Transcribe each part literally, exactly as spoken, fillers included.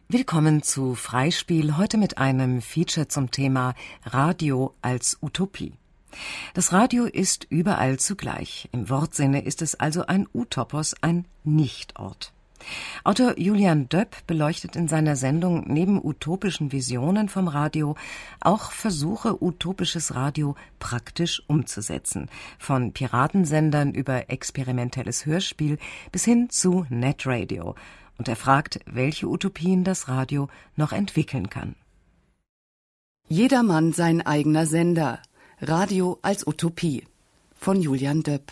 Willkommen zu Freispiel, heute mit einem Feature zum Thema Radio als Utopie. Das Radio ist überall zugleich. Im Wortsinne ist es also ein Utopos, ein Nichtort. Autor Julian Döpp beleuchtet in seiner Sendung neben utopischen Visionen vom Radio auch Versuche, utopisches Radio praktisch umzusetzen. Von Piratensendern über experimentelles Hörspiel bis hin zu Netradio. Und er fragt, welche Utopien das Radio noch entwickeln kann. Jedermann sein eigener Sender. Radio als Utopie. Von Julian Döpp.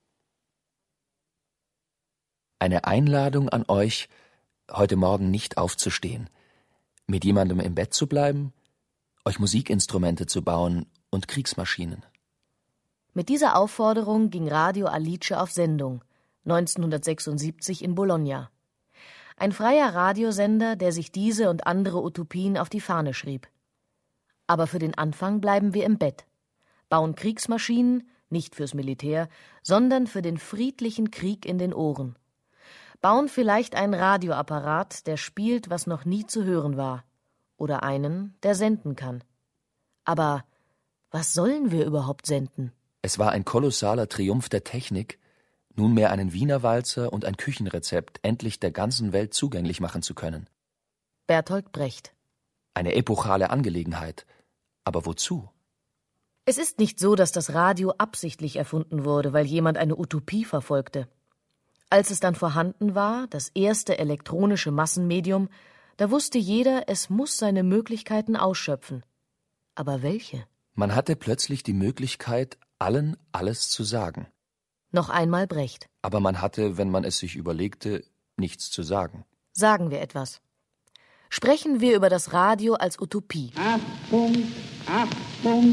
Eine Einladung an euch, heute Morgen nicht aufzustehen, mit jemandem im Bett zu bleiben, euch Musikinstrumente zu bauen und Kriegsmaschinen. Mit dieser Aufforderung ging Radio Alice auf Sendung, neunzehnhundertsechsundsiebzig in Bologna. Ein freier Radiosender, der sich diese und andere Utopien auf die Fahne schrieb. Aber für den Anfang bleiben wir im Bett, bauen Kriegsmaschinen, nicht fürs Militär, sondern für den friedlichen Krieg in den Ohren. Bauen vielleicht einen Radioapparat, der spielt, was noch nie zu hören war. Oder einen, der senden kann. Aber was sollen wir überhaupt senden? Es war ein kolossaler Triumph der Technik, nunmehr einen Wiener Walzer und ein Küchenrezept endlich der ganzen Welt zugänglich machen zu können. Bertolt Brecht. Eine epochale Angelegenheit. Aber wozu? Es ist nicht so, dass das Radio absichtlich erfunden wurde, weil jemand eine Utopie verfolgte. Als es dann vorhanden war, das erste elektronische Massenmedium, da wusste jeder, es muss seine Möglichkeiten ausschöpfen. Aber welche? Man hatte plötzlich die Möglichkeit, allen alles zu sagen. Noch einmal Brecht. Aber man hatte, wenn man es sich überlegte, nichts zu sagen. Sagen wir etwas. Sprechen wir über das Radio als Utopie. Achtung, Achtung.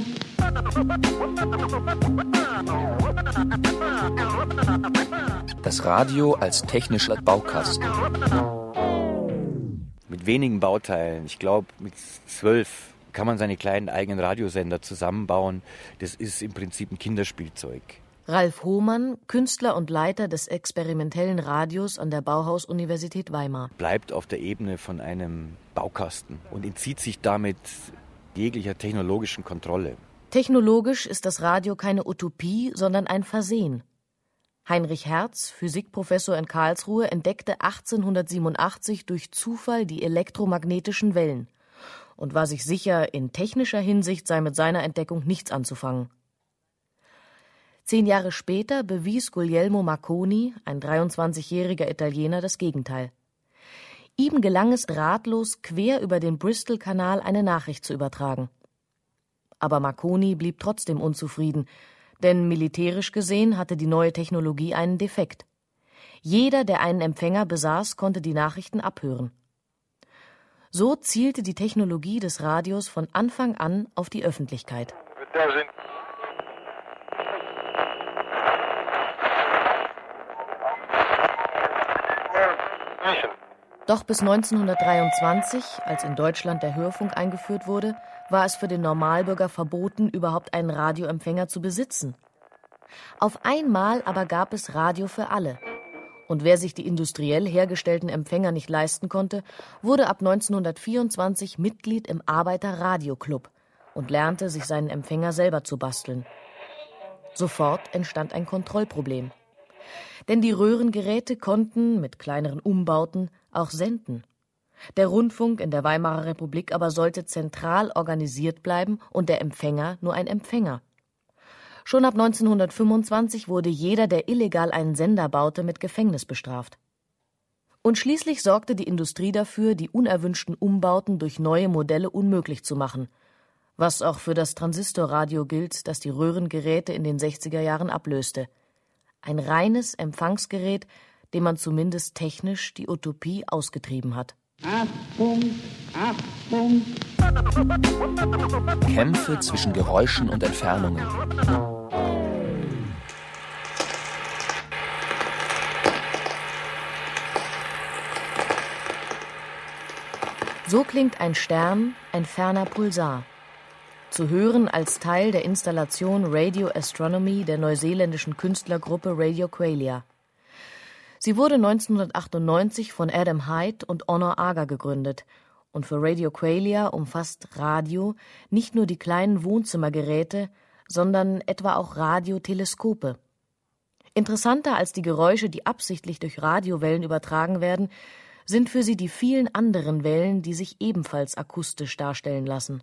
Das Radio als technischer Baukasten. Mit wenigen Bauteilen, ich glaube mit zwölf, kann man seine kleinen eigenen Radiosender zusammenbauen. Das ist im Prinzip ein Kinderspielzeug. Ralf Hohmann, Künstler und Leiter des experimentellen Radios an der Bauhaus-Universität Weimar. Bleibt auf der Ebene von einem Baukasten und entzieht sich damit jeglicher technologischen Kontrolle. Technologisch ist das Radio keine Utopie, sondern ein Versehen. Heinrich Hertz, Physikprofessor in Karlsruhe, entdeckte achtzehnhundertsiebenundachtzig durch Zufall die elektromagnetischen Wellen und war sich sicher, in technischer Hinsicht sei mit seiner Entdeckung nichts anzufangen. Zehn Jahre später bewies Guglielmo Marconi, ein dreiundzwanzigjähriger Italiener, das Gegenteil. Ihm gelang es drahtlos quer über den Bristol-Kanal eine Nachricht zu übertragen. Aber Marconi blieb trotzdem unzufrieden, denn militärisch gesehen hatte die neue Technologie einen Defekt. Jeder, der einen Empfänger besaß, konnte die Nachrichten abhören. So zielte die Technologie des Radios von Anfang an auf die Öffentlichkeit. Da sind Doch bis neunzehnhundertdreiundzwanzig, als in Deutschland der Hörfunk eingeführt wurde, war es für den Normalbürger verboten, überhaupt einen Radioempfänger zu besitzen. Auf einmal aber gab es Radio für alle. Und wer sich die industriell hergestellten Empfänger nicht leisten konnte, wurde ab neunzehnhundertvierundzwanzig Mitglied im Arbeiter-Radio-Club und lernte, sich seinen Empfänger selber zu basteln. Sofort entstand ein Kontrollproblem. Denn die Röhrengeräte konnten, mit kleineren Umbauten, auch senden. Der Rundfunk in der Weimarer Republik aber sollte zentral organisiert bleiben und der Empfänger nur ein Empfänger. Schon ab neunzehnhundertfünfundzwanzig wurde jeder, der illegal einen Sender baute, mit Gefängnis bestraft. Und schließlich sorgte die Industrie dafür, die unerwünschten Umbauten durch neue Modelle unmöglich zu machen, was auch für das Transistorradio gilt, das die Röhrengeräte in den sechziger Jahren ablöste. Ein reines Empfangsgerät, dem man zumindest technisch die Utopie ausgetrieben hat. Achtung, Achtung. Kämpfe zwischen Geräuschen und Entfernungen. So klingt ein Stern, ein ferner Pulsar. Zu hören als Teil der Installation Radio Astronomy der neuseeländischen Künstlergruppe Radio Qualia. Sie wurde neunzehnhundertachtundneunzig von Adam Hyde und Honor Aga gegründet und für Radio Qualia umfasst Radio nicht nur die kleinen Wohnzimmergeräte, sondern etwa auch Radioteleskope. Interessanter als die Geräusche, die absichtlich durch Radiowellen übertragen werden, sind für sie die vielen anderen Wellen, die sich ebenfalls akustisch darstellen lassen.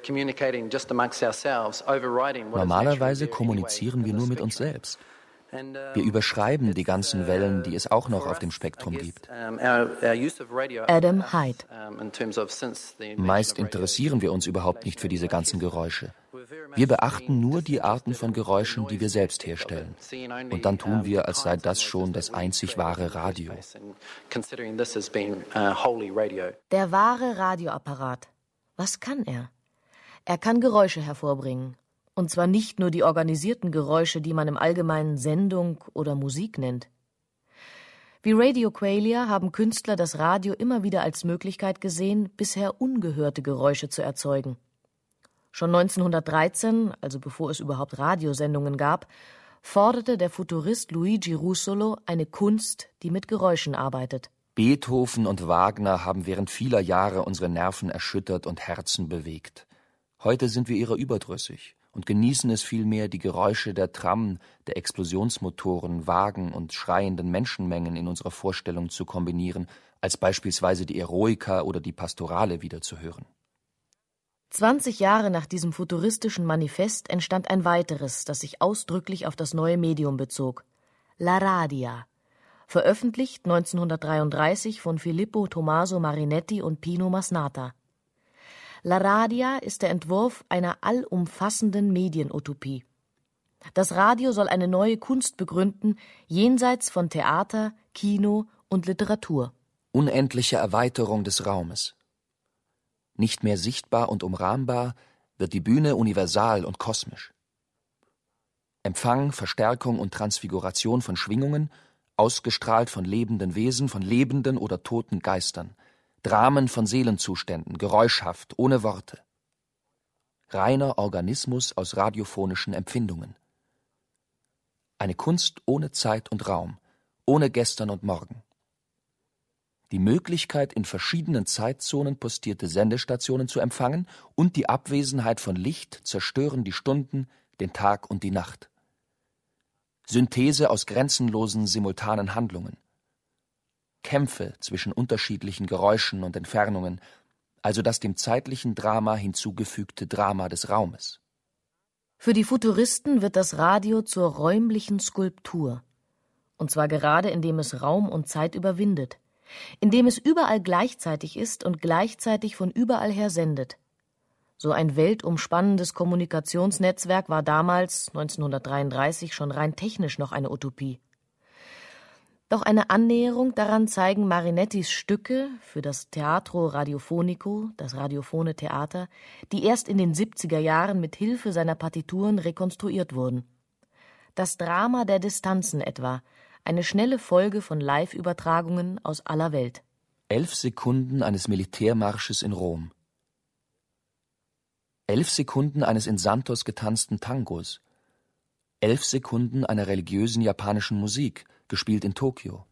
Normalerweise kommunizieren wir nur mit uns selbst. Wir überschreiben die ganzen Wellen, die es auch noch auf dem Spektrum gibt. Adam Hyde. Meist interessieren wir uns überhaupt nicht für diese ganzen Geräusche. Wir beachten nur die Arten von Geräuschen, die wir selbst herstellen. Und dann tun wir, als sei das schon das einzig wahre Radio. Der wahre Radioapparat. Was kann er? Er kann Geräusche hervorbringen. Und zwar nicht nur die organisierten Geräusche, die man im Allgemeinen Sendung oder Musik nennt. Wie Radio Qualia haben Künstler das Radio immer wieder als Möglichkeit gesehen, bisher ungehörte Geräusche zu erzeugen. Schon neunzehnhundertdreizehn, also bevor es überhaupt Radiosendungen gab, forderte der Futurist Luigi Russolo eine Kunst, die mit Geräuschen arbeitet. Beethoven und Wagner haben während vieler Jahre unsere Nerven erschüttert und Herzen bewegt. Heute sind wir ihrer überdrüssig und genießen es vielmehr, die Geräusche der Tram, der Explosionsmotoren, Wagen und schreienden Menschenmengen in unserer Vorstellung zu kombinieren, als beispielsweise die Eroica oder die Pastorale wiederzuhören. Zwanzig Jahre nach diesem futuristischen Manifest entstand ein weiteres, das sich ausdrücklich auf das neue Medium bezog: La Radia, veröffentlicht neunzehnhundertdreiunddreißig von Filippo Tommaso Marinetti und Pino Masnata. La Radia ist der Entwurf einer allumfassenden Medienutopie. Das Radio soll eine neue Kunst begründen, jenseits von Theater, Kino und Literatur. Unendliche Erweiterung des Raumes. Nicht mehr sichtbar und umrahmbar, wird die Bühne universal und kosmisch. Empfang, Verstärkung und Transfiguration von Schwingungen, ausgestrahlt von lebenden Wesen, von lebenden oder toten Geistern. Dramen von Seelenzuständen, geräuschhaft, ohne Worte. Reiner Organismus aus radiophonischen Empfindungen. Eine Kunst ohne Zeit und Raum, ohne Gestern und Morgen. Die Möglichkeit, in verschiedenen Zeitzonen postierte Sendestationen zu empfangen und die Abwesenheit von Licht zerstören die Stunden, den Tag und die Nacht. Synthese aus grenzenlosen, simultanen Handlungen. Kämpfe zwischen unterschiedlichen Geräuschen und Entfernungen, also das dem zeitlichen Drama hinzugefügte Drama des Raumes. Für die Futuristen wird das Radio zur räumlichen Skulptur. Und zwar gerade, indem es Raum und Zeit überwindet, indem es überall gleichzeitig ist und gleichzeitig von überall her sendet. So ein weltumspannendes Kommunikationsnetzwerk war damals, neunzehnhundertdreiunddreißig, schon rein technisch noch eine Utopie. Doch eine Annäherung daran zeigen Marinettis Stücke für das Teatro Radiofonico, das radiophone Theater, die erst in den siebziger Jahren mit Hilfe seiner Partituren rekonstruiert wurden. Das Drama der Distanzen etwa, eine schnelle Folge von Live-Übertragungen aus aller Welt. Elf Sekunden eines Militärmarsches in Rom. Elf Sekunden eines in Santos getanzten Tangos. Elf Sekunden einer religiösen japanischen Musik, gespielt in Tokio.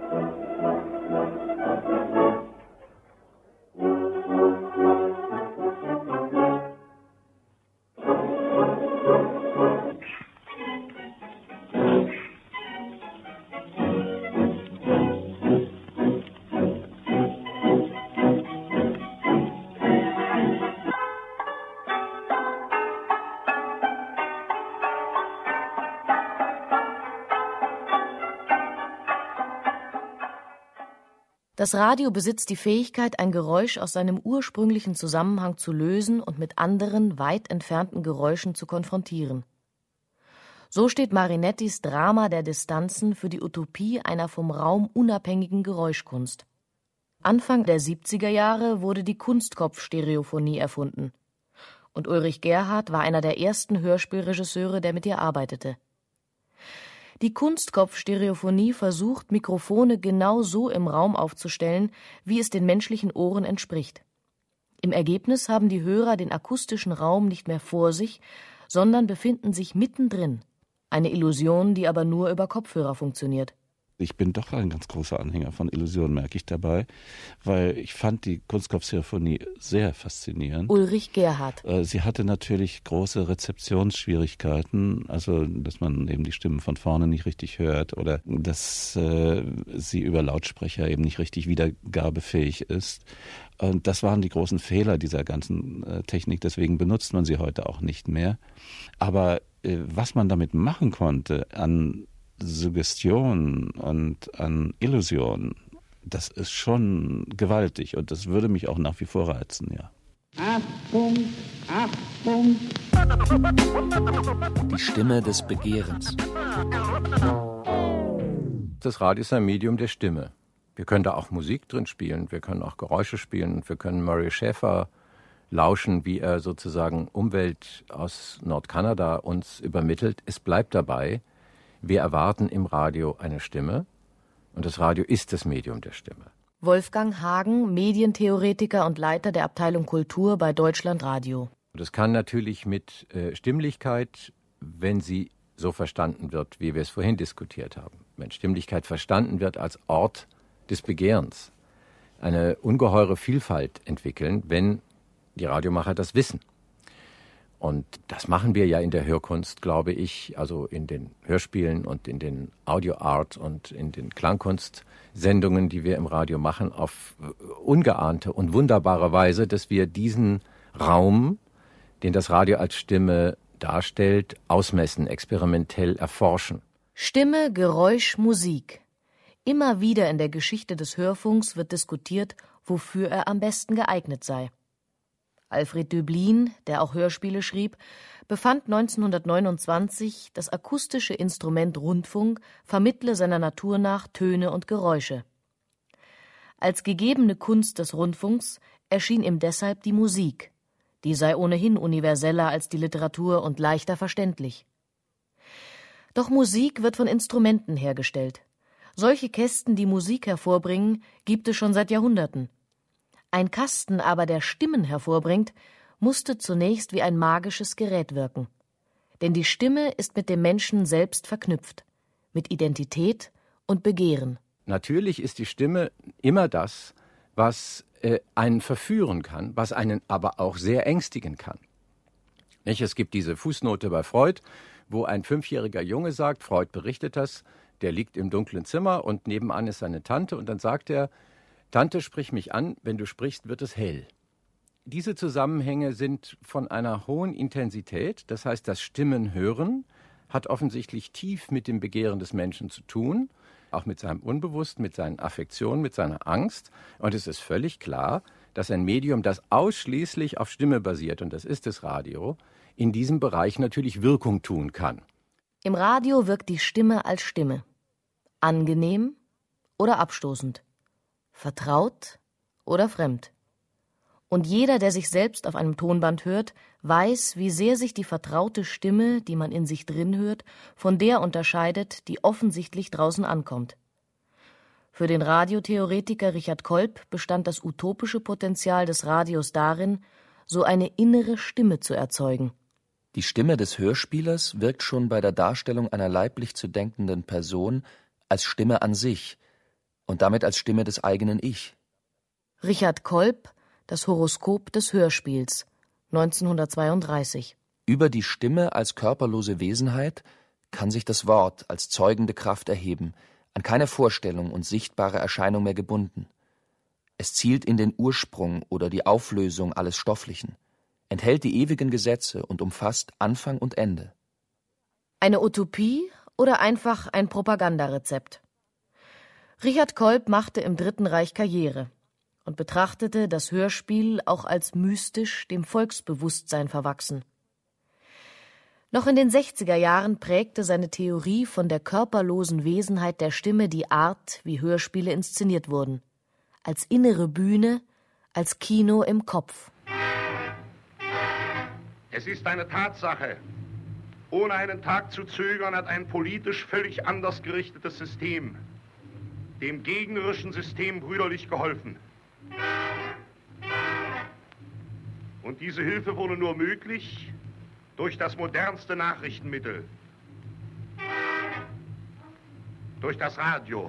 Das Radio besitzt die Fähigkeit, ein Geräusch aus seinem ursprünglichen Zusammenhang zu lösen und mit anderen, weit entfernten Geräuschen zu konfrontieren. So steht Marinettis Drama der Distanzen für die Utopie einer vom Raum unabhängigen Geräuschkunst. Anfang der siebziger Jahre wurde die Kunstkopf-Stereophonie erfunden. Und Ulrich Gerhardt war einer der ersten Hörspielregisseure, der mit ihr arbeitete. Die Kunstkopf-Stereophonie versucht, Mikrofone genau so im Raum aufzustellen, wie es den menschlichen Ohren entspricht. Im Ergebnis haben die Hörer den akustischen Raum nicht mehr vor sich, sondern befinden sich mittendrin. Eine Illusion, die aber nur über Kopfhörer funktioniert. Ich bin doch ein ganz großer Anhänger von Illusion, merke ich dabei, weil ich fand die Kunstkopf-Sinfonie sehr faszinierend. Ulrich Gerhardt. Sie hatte natürlich große Rezeptionsschwierigkeiten, also dass man eben die Stimmen von vorne nicht richtig hört oder dass äh, sie über Lautsprecher eben nicht richtig wiedergabefähig ist. Und das waren die großen Fehler dieser ganzen äh, Technik, deswegen benutzt man sie heute auch nicht mehr. Aber äh, was man damit machen konnte an Suggestion und an Illusion, das ist schon gewaltig und das würde mich auch nach wie vor reizen, ja. Achtung, Achtung. Die Stimme des Begehrens. Das Radio ist ein Medium der Stimme. Wir können da auch Musik drin spielen, wir können auch Geräusche spielen, wir können Murray Schafer lauschen, wie er sozusagen Umwelt aus Nordkanada uns übermittelt. Es bleibt dabei, wir erwarten im Radio eine Stimme und das Radio ist das Medium der Stimme. Wolfgang Hagen, Medientheoretiker und Leiter der Abteilung Kultur bei Deutschlandradio. Das kann natürlich mit äh, Stimmlichkeit, wenn sie so verstanden wird, wie wir es vorhin diskutiert haben, wenn Stimmlichkeit verstanden wird als Ort des Begehrens, eine ungeheure Vielfalt entwickeln, wenn die Radiomacher das wissen. Und das machen wir ja in der Hörkunst, glaube ich, also in den Hörspielen und in den Audio-Art und in den Klangkunstsendungen, die wir im Radio machen, auf ungeahnte und wunderbare Weise, dass wir diesen Raum, den das Radio als Stimme darstellt, ausmessen, experimentell erforschen. Stimme, Geräusch, Musik. Immer wieder in der Geschichte des Hörfunks wird diskutiert, wofür er am besten geeignet sei. Alfred Döblin, der auch Hörspiele schrieb, befand neunzehnhundertneunundzwanzig, das akustische Instrument Rundfunk vermittle seiner Natur nach Töne und Geräusche. Als gegebene Kunst des Rundfunks erschien ihm deshalb die Musik. Die sei ohnehin universeller als die Literatur und leichter verständlich. Doch Musik wird von Instrumenten hergestellt. Solche Kästen, die Musik hervorbringen, gibt es schon seit Jahrhunderten. Ein Kasten aber, der Stimmen hervorbringt, musste zunächst wie ein magisches Gerät wirken. Denn die Stimme ist mit dem Menschen selbst verknüpft, mit Identität und Begehren. Natürlich ist die Stimme immer das, was äh, einen verführen kann, was einen aber auch sehr ängstigen kann. Nicht? Es gibt diese Fußnote bei Freud, wo ein fünfjähriger Junge sagt, Freud berichtet das, der liegt im dunklen Zimmer und nebenan ist seine Tante und dann sagt er, Tante, sprich mich an, wenn du sprichst, wird es hell. Diese Zusammenhänge sind von einer hohen Intensität, das heißt, das Stimmenhören hat offensichtlich tief mit dem Begehren des Menschen zu tun, auch mit seinem Unbewussten, mit seinen Affektionen, mit seiner Angst. Und es ist völlig klar, dass ein Medium, das ausschließlich auf Stimme basiert, und das ist das Radio, in diesem Bereich natürlich Wirkung tun kann. Im Radio wirkt die Stimme als Stimme. Angenehm oder abstoßend. Vertraut oder fremd. Und jeder, der sich selbst auf einem Tonband hört, weiß, wie sehr sich die vertraute Stimme, die man in sich drin hört, von der unterscheidet, die offensichtlich draußen ankommt. Für den Radiotheoretiker Richard Kolb bestand das utopische Potenzial des Radios darin, so eine innere Stimme zu erzeugen. Die Stimme des Hörspielers wirkt schon bei der Darstellung einer leiblich zu denkenden Person als Stimme an sich und damit als Stimme des eigenen Ich. Richard Kolb, Das Horoskop des Hörspiels, neunzehnhundertzweiunddreißig. Über die Stimme als körperlose Wesenheit kann sich das Wort als zeugende Kraft erheben, an keine Vorstellung und sichtbare Erscheinung mehr gebunden. Es zielt in den Ursprung oder die Auflösung alles Stofflichen, enthält die ewigen Gesetze und umfasst Anfang und Ende. Eine Utopie oder einfach ein Propagandarezept? Richard Kolb machte im Dritten Reich Karriere und betrachtete das Hörspiel auch als mystisch dem Volksbewusstsein verwachsen. Noch in den sechziger Jahren prägte seine Theorie von der körperlosen Wesenheit der Stimme die Art, wie Hörspiele inszeniert wurden. Als innere Bühne, als Kino im Kopf. Es ist eine Tatsache. Ohne einen Tag zu zögern hat ein politisch völlig anders gerichtetes System dem gegnerischen System brüderlich geholfen. Und diese Hilfe wurde nur möglich durch das modernste Nachrichtenmittel. durch das Radio.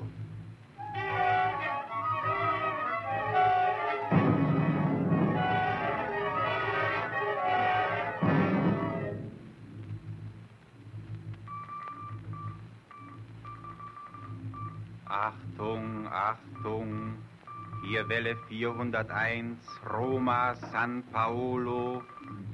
Achtung, Achtung, hier Welle vierhunderteins, Roma, San Paolo.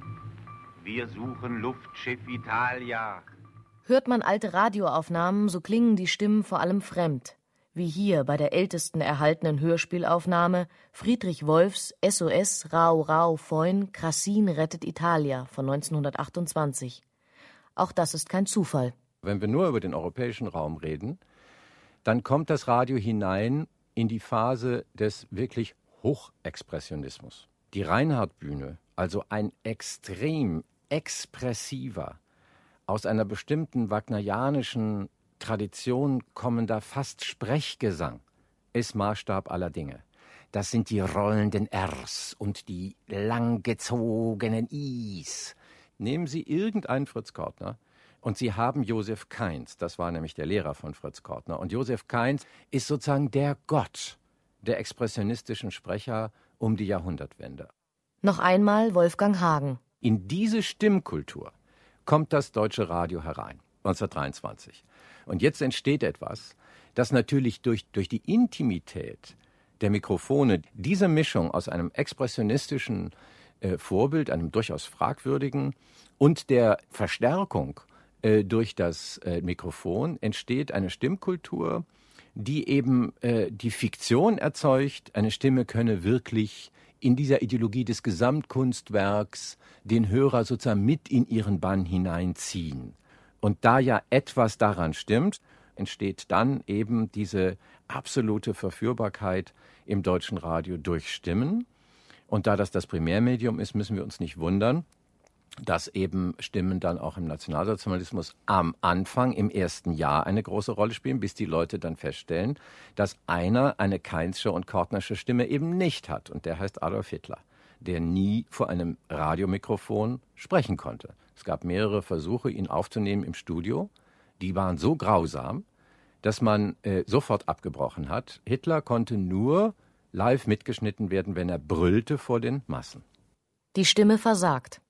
Wir suchen Luftschiff Italia. Hört man alte Radioaufnahmen, so klingen die Stimmen vor allem fremd. Wie hier bei der ältesten erhaltenen Hörspielaufnahme Friedrich Wolfs S O S Rau Rau Foin Krassin rettet Italia von neunzehnhundertachtundzwanzig. Auch das ist kein Zufall. Wenn wir nur über den europäischen Raum reden, dann kommt das Radio hinein in die Phase des wirklich Hochexpressionismus. Die Reinhardt-Bühne, also ein extrem expressiver, aus einer bestimmten wagnerianischen Tradition kommender fast Sprechgesang, ist Maßstab aller Dinge. Das sind die rollenden Rs und die langgezogenen Is. Nehmen Sie irgendeinen Fritz Kortner, und Sie haben Josef Kainz, das war nämlich der Lehrer von Fritz Kortner. Und Josef Kainz ist sozusagen der Gott der expressionistischen Sprecher um die Jahrhundertwende. Noch einmal Wolfgang Hagen. In diese Stimmkultur kommt das deutsche Radio herein, neunzehnhundertdreiundzwanzig. Und jetzt entsteht etwas, das natürlich durch, durch die Intimität der Mikrofone, diese Mischung aus einem expressionistischen äh, Vorbild, einem durchaus fragwürdigen, und der Verstärkung durch das äh, Mikrofon entsteht eine Stimmkultur, die eben äh, die Fiktion erzeugt, eine Stimme könne wirklich in dieser Ideologie des Gesamtkunstwerks den Hörer sozusagen mit in ihren Bann hineinziehen. Und da ja etwas daran stimmt, entsteht dann eben diese absolute Verführbarkeit im deutschen Radio durch Stimmen. Und da das das Primärmedium ist, müssen wir uns nicht wundern, dass eben Stimmen dann auch im Nationalsozialismus am Anfang, im ersten Jahr eine große Rolle spielen, bis die Leute dann feststellen, dass einer eine Kainzsche und Kortnersche Stimme eben nicht hat. Und der heißt Adolf Hitler, der nie vor einem Radiomikrofon sprechen konnte. Es gab mehrere Versuche, ihn aufzunehmen im Studio. Die waren so grausam, dass man äh, sofort abgebrochen hat. Hitler konnte nur live mitgeschnitten werden, wenn er brüllte vor den Massen. Die Stimme versagt.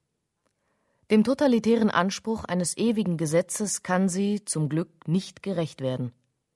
Dem totalitären Anspruch eines ewigen Gesetzes kann sie zum Glück nicht gerecht werden.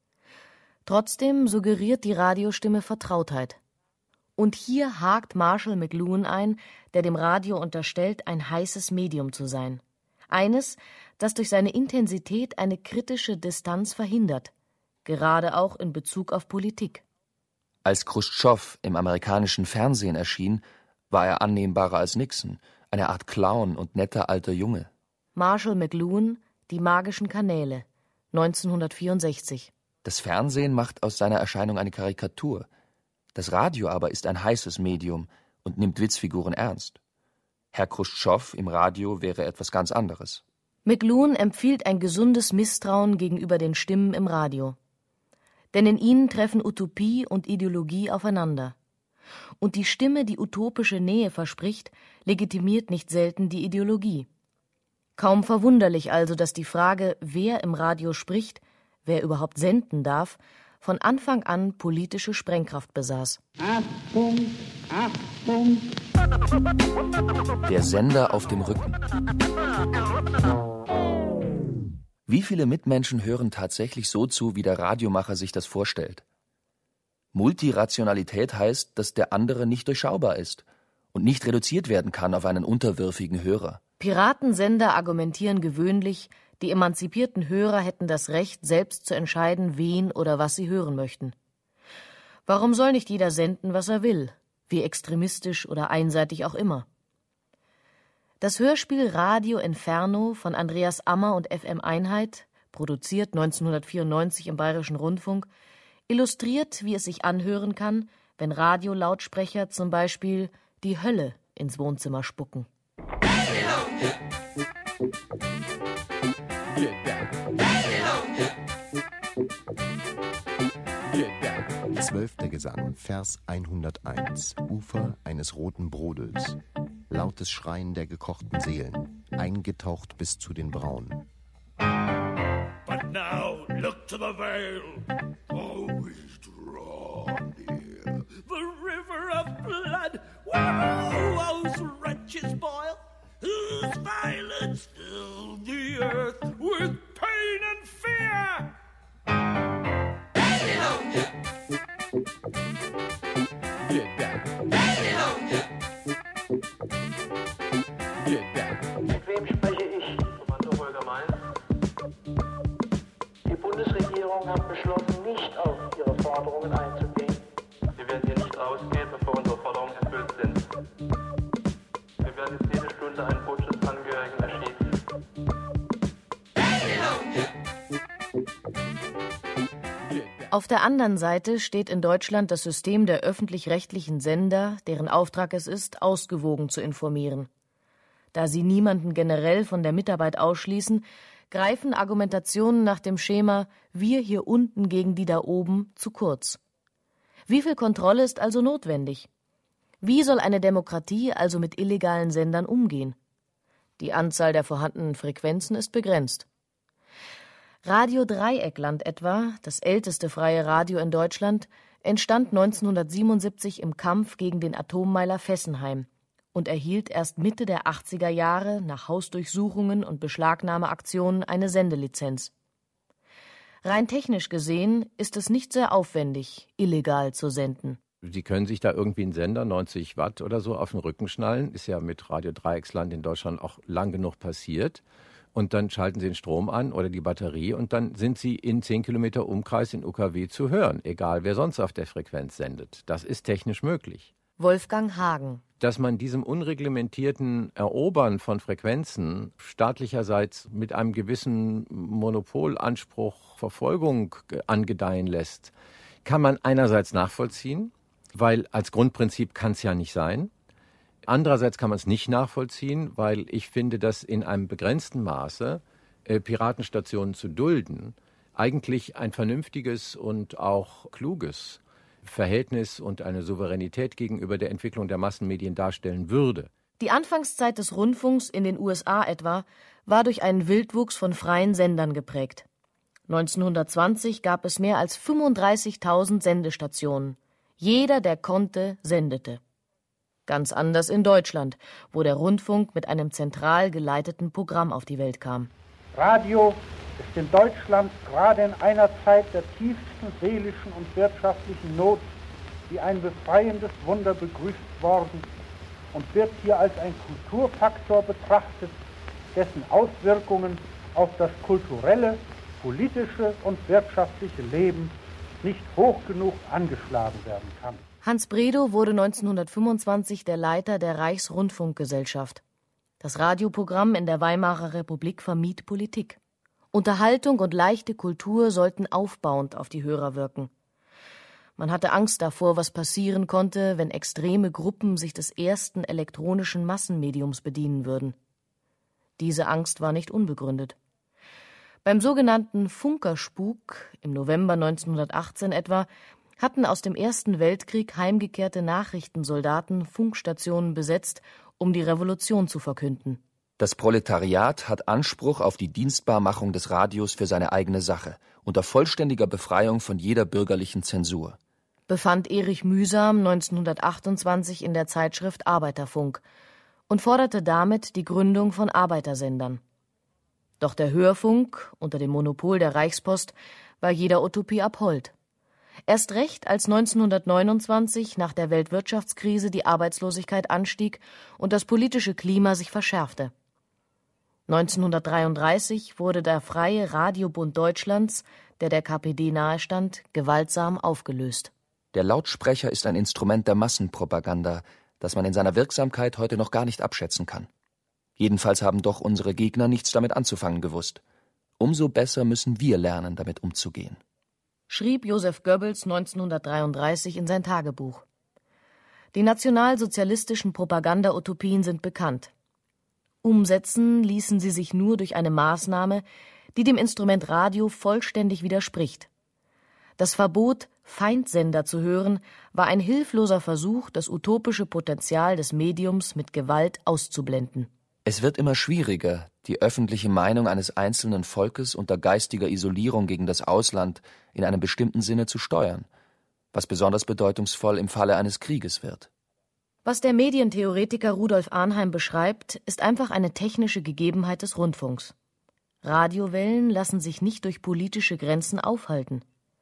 Trotzdem suggeriert die Radiostimme Vertrautheit. Und hier hakt Marshall McLuhan ein, der dem Radio unterstellt, ein heißes Medium zu sein. Eines, das durch seine Intensität eine kritische Distanz verhindert, gerade auch in Bezug auf Politik. Als Chruschtschow im amerikanischen Fernsehen erschien, war er annehmbarer als Nixon, eine Art Clown und netter alter Junge. Marshall McLuhan, Die magischen Kanäle, neunzehnhundertvierundsechzig. Das Fernsehen macht aus seiner Erscheinung eine Karikatur. Das Radio aber ist ein heißes Medium und nimmt Witzfiguren ernst. Herr Chruschtschow im Radio wäre etwas ganz anderes. McLuhan empfiehlt ein gesundes Misstrauen gegenüber den Stimmen im Radio. Denn in ihnen treffen Utopie und Ideologie aufeinander. Und die Stimme, die utopische Nähe verspricht, legitimiert nicht selten die Ideologie. Kaum verwunderlich also, dass die Frage, wer im Radio spricht, wer überhaupt senden darf, von Anfang an politische Sprengkraft besaß. Achtung, Achtung! Der Sender auf dem Rücken. Wie viele Mitmenschen hören tatsächlich so zu, wie der Radiomacher sich das vorstellt? Multirationalität heißt, dass der andere nicht durchschaubar ist und nicht reduziert werden kann auf einen unterwürfigen Hörer. Piratensender argumentieren gewöhnlich, die emanzipierten Hörer hätten das Recht, selbst zu entscheiden, wen oder was sie hören möchten. Warum soll nicht jeder senden, was er will, wie extremistisch oder einseitig auch immer? Das Hörspiel Radio Inferno von Andreas Ammer und F M Einheit, produziert neunzehnhundertvierundneunzig im Bayerischen Rundfunk, illustriert, wie es sich anhören kann, wenn Radiolautsprecher zum Beispiel die Hölle ins Wohnzimmer spucken. Zwölfter Gesang, Vers hunderteins, Ufer eines roten Brodels. Lautes Schreien der gekochten Seelen, eingetaucht bis zu den Brauen. Now look to the vale. Always draw near the river of blood, where all those wretches boil, whose violence filled the earth with pain and fear. Babylonia! Get down. Babylonia! Get down. Mit wem spreche ich? Kommando Holger Mainz. Die Bundesregierung hat beschlossen, nicht auf Ihre Forderungen einzugehen. Wir werden hier nicht rausgehen, bevor unsere Forderungen erfüllt sind. Wir werden jetzt jede Stunde einen Botschaftsangehörigen erschießen. Auf der anderen Seite steht in Deutschland das System der öffentlich-rechtlichen Sender, deren Auftrag es ist, ausgewogen zu informieren. Da sie niemanden generell von der Mitarbeit ausschließen, greifen Argumentationen nach dem Schema »Wir hier unten gegen die da oben« zu kurz. Wie viel Kontrolle ist also notwendig? Wie soll eine Demokratie also mit illegalen Sendern umgehen? Die Anzahl der vorhandenen Frequenzen ist begrenzt. Radio Dreieckland etwa, das älteste freie Radio in Deutschland, entstand neunzehnhundertsiebenundsiebzig im Kampf gegen den Atommeiler Fessenheim und erhielt erst Mitte der achtziger Jahre nach Hausdurchsuchungen und Beschlagnahmeaktionen eine Sendelizenz. Rein technisch gesehen ist es nicht sehr aufwendig, illegal zu senden. Sie können sich da irgendwie einen Sender, neunzig Watt oder so, auf den Rücken schnallen. Ist ja mit Radio Dreiecksland in Deutschland auch lang genug passiert. Und dann schalten Sie den Strom an oder die Batterie und dann sind Sie in zehn Kilometer Umkreis in U K W zu hören, egal wer sonst auf der Frequenz sendet. Das ist technisch möglich. Wolfgang Hagen. Dass man diesem unreglementierten Erobern von Frequenzen staatlicherseits mit einem gewissen Monopolanspruch Verfolgung angedeihen lässt, kann man einerseits nachvollziehen, weil als Grundprinzip kann es ja nicht sein. Andererseits kann man es nicht nachvollziehen, weil ich finde, dass in einem begrenzten Maße äh, Piratenstationen zu dulden eigentlich ein vernünftiges und auch kluges Verhältnis und eine Souveränität gegenüber der Entwicklung der Massenmedien darstellen würde. Die Anfangszeit des Rundfunks in den U S A etwa war durch einen Wildwuchs von freien Sendern geprägt. neunzehnhundertzwanzig gab es mehr als fünfunddreißigtausend Sendestationen. Jeder, der konnte, sendete. Ganz anders in Deutschland, wo der Rundfunk mit einem zentral geleiteten Programm auf die Welt kam. Radio ist in Deutschland gerade in einer Zeit der tiefsten seelischen und wirtschaftlichen Not wie ein befreiendes Wunder begrüßt worden und wird hier als ein Kulturfaktor betrachtet, dessen Auswirkungen auf das kulturelle, politische und wirtschaftliche Leben nicht hoch genug angeschlagen werden kann. Hans Bredow wurde neunzehnhundertfünfundzwanzig der Leiter der Reichsrundfunkgesellschaft. Das Radioprogramm in der Weimarer Republik vermied Politik. Unterhaltung und leichte Kultur sollten aufbauend auf die Hörer wirken. Man hatte Angst davor, was passieren konnte, wenn extreme Gruppen sich des ersten elektronischen Massenmediums bedienen würden. Diese Angst war nicht unbegründet. Beim sogenannten Funkerspuk im November neunzehnhundertachtzehn etwa hatten aus dem Ersten Weltkrieg heimgekehrte Nachrichtensoldaten Funkstationen besetzt, um die Revolution zu verkünden. Das Proletariat hat Anspruch auf die Dienstbarmachung des Radios für seine eigene Sache, unter vollständiger Befreiung von jeder bürgerlichen Zensur, befand Erich Mühsam neunzehnhundertachtundzwanzig in der Zeitschrift Arbeiterfunk und forderte damit die Gründung von Arbeitersendern. Doch der Hörfunk, unter dem Monopol der Reichspost, war jeder Utopie abhold. Erst recht, als neunzehnhundertneunundzwanzig nach der Weltwirtschaftskrise die Arbeitslosigkeit anstieg und das politische Klima sich verschärfte. neunzehnhundertdreiunddreißig wurde der Freie Radiobund Deutschlands, der der K P D nahestand, gewaltsam aufgelöst. Der Lautsprecher ist ein Instrument der Massenpropaganda, das man in seiner Wirksamkeit heute noch gar nicht abschätzen kann. Jedenfalls haben doch unsere Gegner nichts damit anzufangen gewusst. Umso besser müssen wir lernen, damit umzugehen, schrieb Joseph Goebbels neunzehnhundertdreiunddreißig in sein Tagebuch. Die nationalsozialistischen Propaganda-Utopien sind bekannt. Umsetzen ließen sie sich nur durch eine Maßnahme, die dem Instrument Radio vollständig widerspricht. Das Verbot, Feindsender zu hören, war ein hilfloser Versuch, das utopische Potenzial des Mediums mit Gewalt auszublenden. Es wird immer schwieriger, die öffentliche Meinung eines einzelnen Volkes unter geistiger Isolierung gegen das Ausland in einem bestimmten Sinne zu steuern, was besonders bedeutungsvoll im Falle eines Krieges wird. Was der Medientheoretiker Rudolf Arnheim beschreibt, ist einfach eine technische Gegebenheit des Rundfunks. Radiowellen lassen sich nicht durch politische Grenzen aufhalten.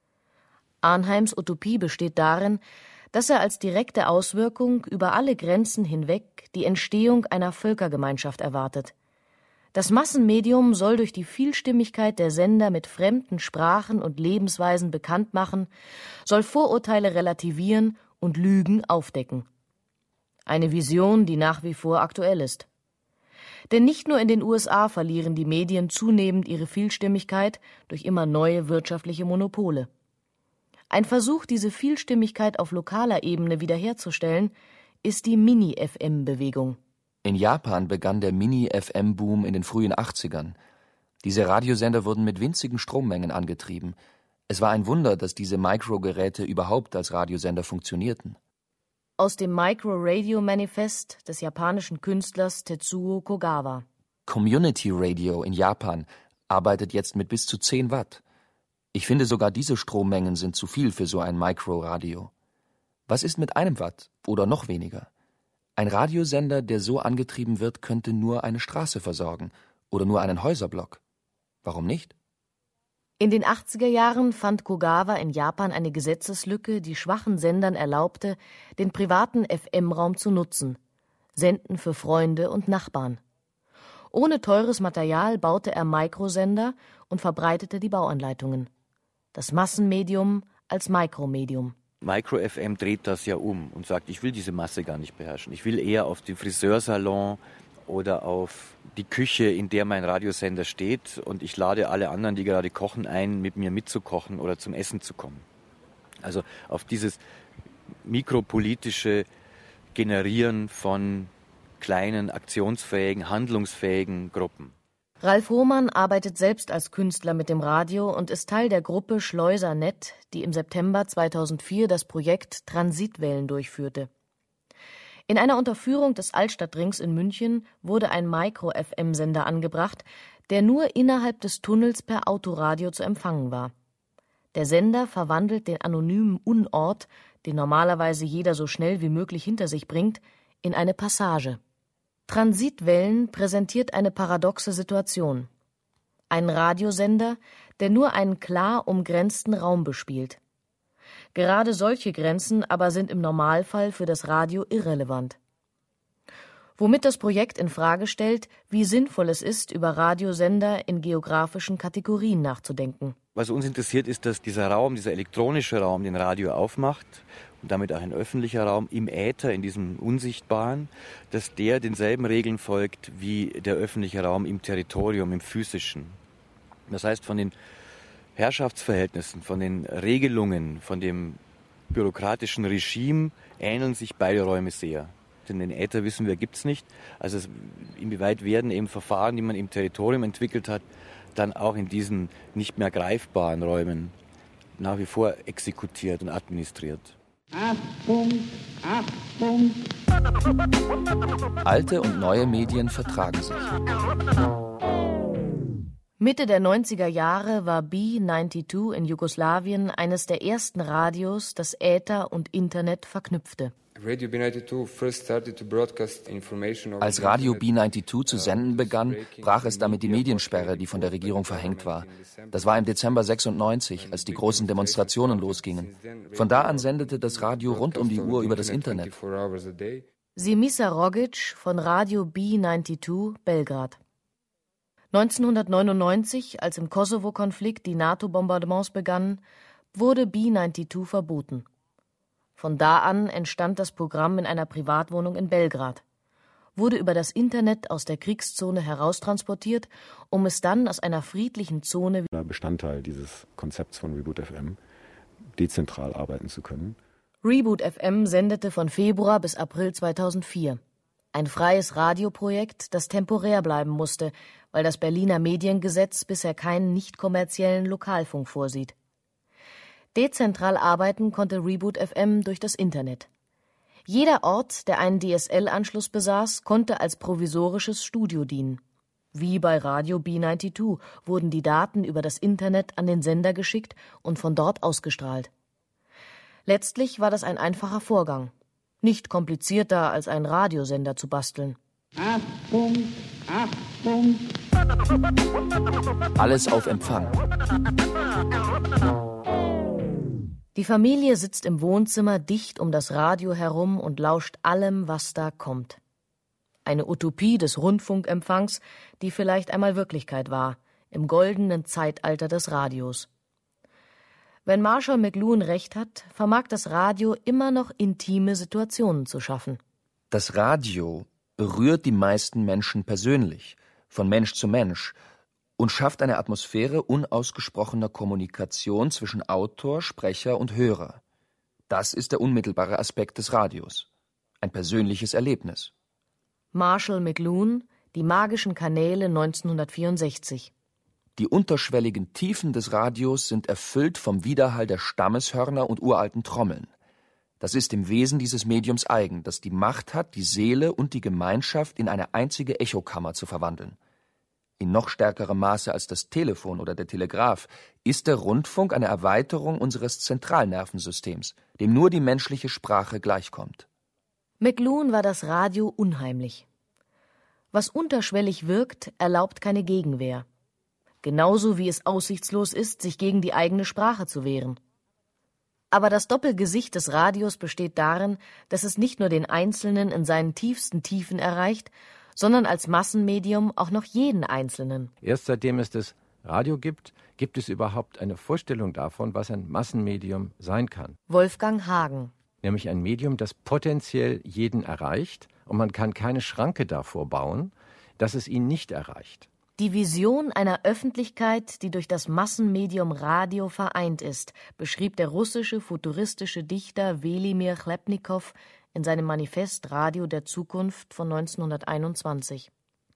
Arnheims Utopie besteht darin, dass er als direkte Auswirkung über alle Grenzen hinweg die Entstehung einer Völkergemeinschaft erwartet. Das Massenmedium soll durch die Vielstimmigkeit der Sender mit fremden Sprachen und Lebensweisen bekannt machen, soll Vorurteile relativieren und Lügen aufdecken. Eine Vision, die nach wie vor aktuell ist. Denn nicht nur in den U S A verlieren die Medien zunehmend ihre Vielstimmigkeit durch immer neue wirtschaftliche Monopole. Ein Versuch, diese Vielstimmigkeit auf lokaler Ebene wiederherzustellen, ist die Mini-F M-Bewegung. In Japan begann der Mini-F M-Boom in den frühen achtzigern. Diese Radiosender wurden mit winzigen Strommengen angetrieben. Es war ein Wunder, dass diese Micro-Geräte überhaupt als Radiosender funktionierten. Aus dem Micro-Radio-Manifest des japanischen Künstlers Tetsuo Kogawa. Community Radio in Japan arbeitet jetzt mit bis zu zehn Watt. Ich finde, sogar diese Strommengen sind zu viel für so ein Microradio. Was ist mit einem Watt oder noch weniger? Ein Radiosender, der so angetrieben wird, könnte nur eine Straße versorgen oder nur einen Häuserblock. Warum nicht? In den achtziger Jahren fand Kogawa in Japan eine Gesetzeslücke, die schwachen Sendern erlaubte, den privaten F M-Raum zu nutzen, Senden für Freunde und Nachbarn. Ohne teures Material baute er Mikrosender und verbreitete die Bauanleitungen. Das Massenmedium als Mikromedium. Micro-F M dreht das ja um und sagt, ich will diese Masse gar nicht beherrschen. Ich will eher auf den Friseursalon oder auf die Küche, in der mein Radiosender steht, und ich lade alle anderen, die gerade kochen, ein, mit mir mitzukochen oder zum Essen zu kommen. Also auf dieses mikropolitische Generieren von kleinen, aktionsfähigen, handlungsfähigen Gruppen. Ralf Hohmann arbeitet selbst als Künstler mit dem Radio und ist Teil der Gruppe Schleuser.net, die im September zweitausendvier das Projekt Transitwellen durchführte. In einer Unterführung des Altstadtrings in München wurde ein Micro-F M-Sender angebracht, der nur innerhalb des Tunnels per Autoradio zu empfangen war. Der Sender verwandelt den anonymen Unort, den normalerweise jeder so schnell wie möglich hinter sich bringt, in eine Passage. Transitwellen präsentiert eine paradoxe Situation. Ein Radiosender, der nur einen klar umgrenzten Raum bespielt. Gerade solche Grenzen aber sind im Normalfall für das Radio irrelevant. Womit das Projekt in Frage stellt, wie sinnvoll es ist, über Radiosender in geografischen Kategorien nachzudenken. Was uns interessiert, ist, dass dieser Raum, dieser elektronische Raum, den Radio aufmacht, und damit auch ein öffentlicher Raum im Äther, in diesem Unsichtbaren, dass der denselben Regeln folgt wie der öffentliche Raum im Territorium, im Physischen. Das heißt, von den Herrschaftsverhältnissen, von den Regelungen, von dem bürokratischen Regime ähneln sich beide Räume sehr. Denn den Äther, wissen wir, gibt es nicht. Also es, inwieweit werden eben Verfahren, die man im Territorium entwickelt hat, dann auch in diesen nicht mehr greifbaren Räumen nach wie vor exekutiert und administriert. Achtung, Achtung! Alte und neue Medien vertragen sich. Mitte der neunziger Jahre war B zweiundneunzig in Jugoslawien eines der ersten Radios, das Äther und Internet verknüpfte. Als Radio B zweiundneunzig zu senden begann, brach es damit die Mediensperre, die von der Regierung verhängt war. Das war im Dezember sechsundneunzig, als die großen Demonstrationen losgingen. Von da an sendete das Radio rund um die Uhr über das Internet. Simisa Rogic von Radio B zweiundneunzig, Belgrad. neunzehnhundertneunundneunzig, als im Kosovo-Konflikt die NATO-Bombardements begannen, wurde B zweiundneunzig verboten. Von da an entstand das Programm in einer Privatwohnung in Belgrad, wurde über das Internet aus der Kriegszone heraustransportiert, um es dann aus einer friedlichen Zone Bestandteil dieses Konzepts von Reboot F M, dezentral arbeiten zu können. Reboot F M sendete von Februar bis April zweitausendvier. Ein freies Radioprojekt, das temporär bleiben musste, weil das Berliner Mediengesetz bisher keinen nicht kommerziellen Lokalfunk vorsieht. Dezentral arbeiten konnte Reboot F M durch das Internet. Jeder Ort, der einen D S L-Anschluss besaß, konnte als provisorisches Studio dienen. Wie bei Radio B zweiundneunzig wurden die Daten über das Internet an den Sender geschickt und von dort ausgestrahlt. Letztlich war das ein einfacher Vorgang. Nicht komplizierter als einen Radiosender zu basteln. Achtung, Achtung! Alles auf Empfang. Die Familie sitzt im Wohnzimmer dicht um das Radio herum und lauscht allem, was da kommt. Eine Utopie des Rundfunkempfangs, die vielleicht einmal Wirklichkeit war, im goldenen Zeitalter des Radios. Wenn Marshall McLuhan recht hat, vermag das Radio immer noch intime Situationen zu schaffen. Das Radio berührt die meisten Menschen persönlich, von Mensch zu Mensch, und schafft eine Atmosphäre unausgesprochener Kommunikation zwischen Autor, Sprecher und Hörer. Das ist der unmittelbare Aspekt des Radios. Ein persönliches Erlebnis. Marshall McLuhan, Die magischen Kanäle neunzehnhundertvierundsechzig. Die unterschwelligen Tiefen des Radios sind erfüllt vom Widerhall der Stammeshörner und uralten Trommeln. Das ist im Wesen dieses Mediums eigen, das die Macht hat, die Seele und die Gemeinschaft in eine einzige Echokammer zu verwandeln. In noch stärkerem Maße als das Telefon oder der Telegraph ist der Rundfunk eine Erweiterung unseres Zentralnervensystems, dem nur die menschliche Sprache gleichkommt. McLuhan war das Radio unheimlich. Was unterschwellig wirkt, erlaubt keine Gegenwehr. Genauso wie es aussichtslos ist, sich gegen die eigene Sprache zu wehren. Aber das Doppelgesicht des Radios besteht darin, dass es nicht nur den Einzelnen in seinen tiefsten Tiefen erreicht, sondern als Massenmedium auch noch jeden Einzelnen. Erst seitdem es das Radio gibt, gibt es überhaupt eine Vorstellung davon, was ein Massenmedium sein kann. Wolfgang Hagen. Nämlich ein Medium, das potenziell jeden erreicht, und man kann keine Schranke davor bauen, dass es ihn nicht erreicht. Die Vision einer Öffentlichkeit, die durch das Massenmedium Radio vereint ist, beschrieb der russische futuristische Dichter Welimir Chlebnikow in seinem Manifest Radio der Zukunft von neunzehnhunderteinundzwanzig.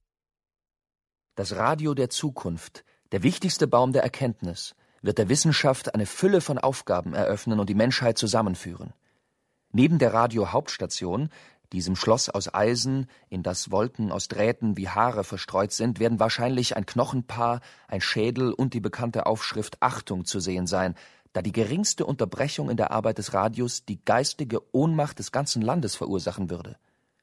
Das Radio der Zukunft, der wichtigste Baum der Erkenntnis, wird der Wissenschaft eine Fülle von Aufgaben eröffnen und die Menschheit zusammenführen. Neben der Radio-Hauptstation, diesem Schloss aus Eisen, in das Wolken aus Drähten wie Haare verstreut sind, werden wahrscheinlich ein Knochenpaar, ein Schädel und die bekannte Aufschrift Achtung zu sehen sein, da die geringste Unterbrechung in der Arbeit des Radios die geistige Ohnmacht des ganzen Landes verursachen würde.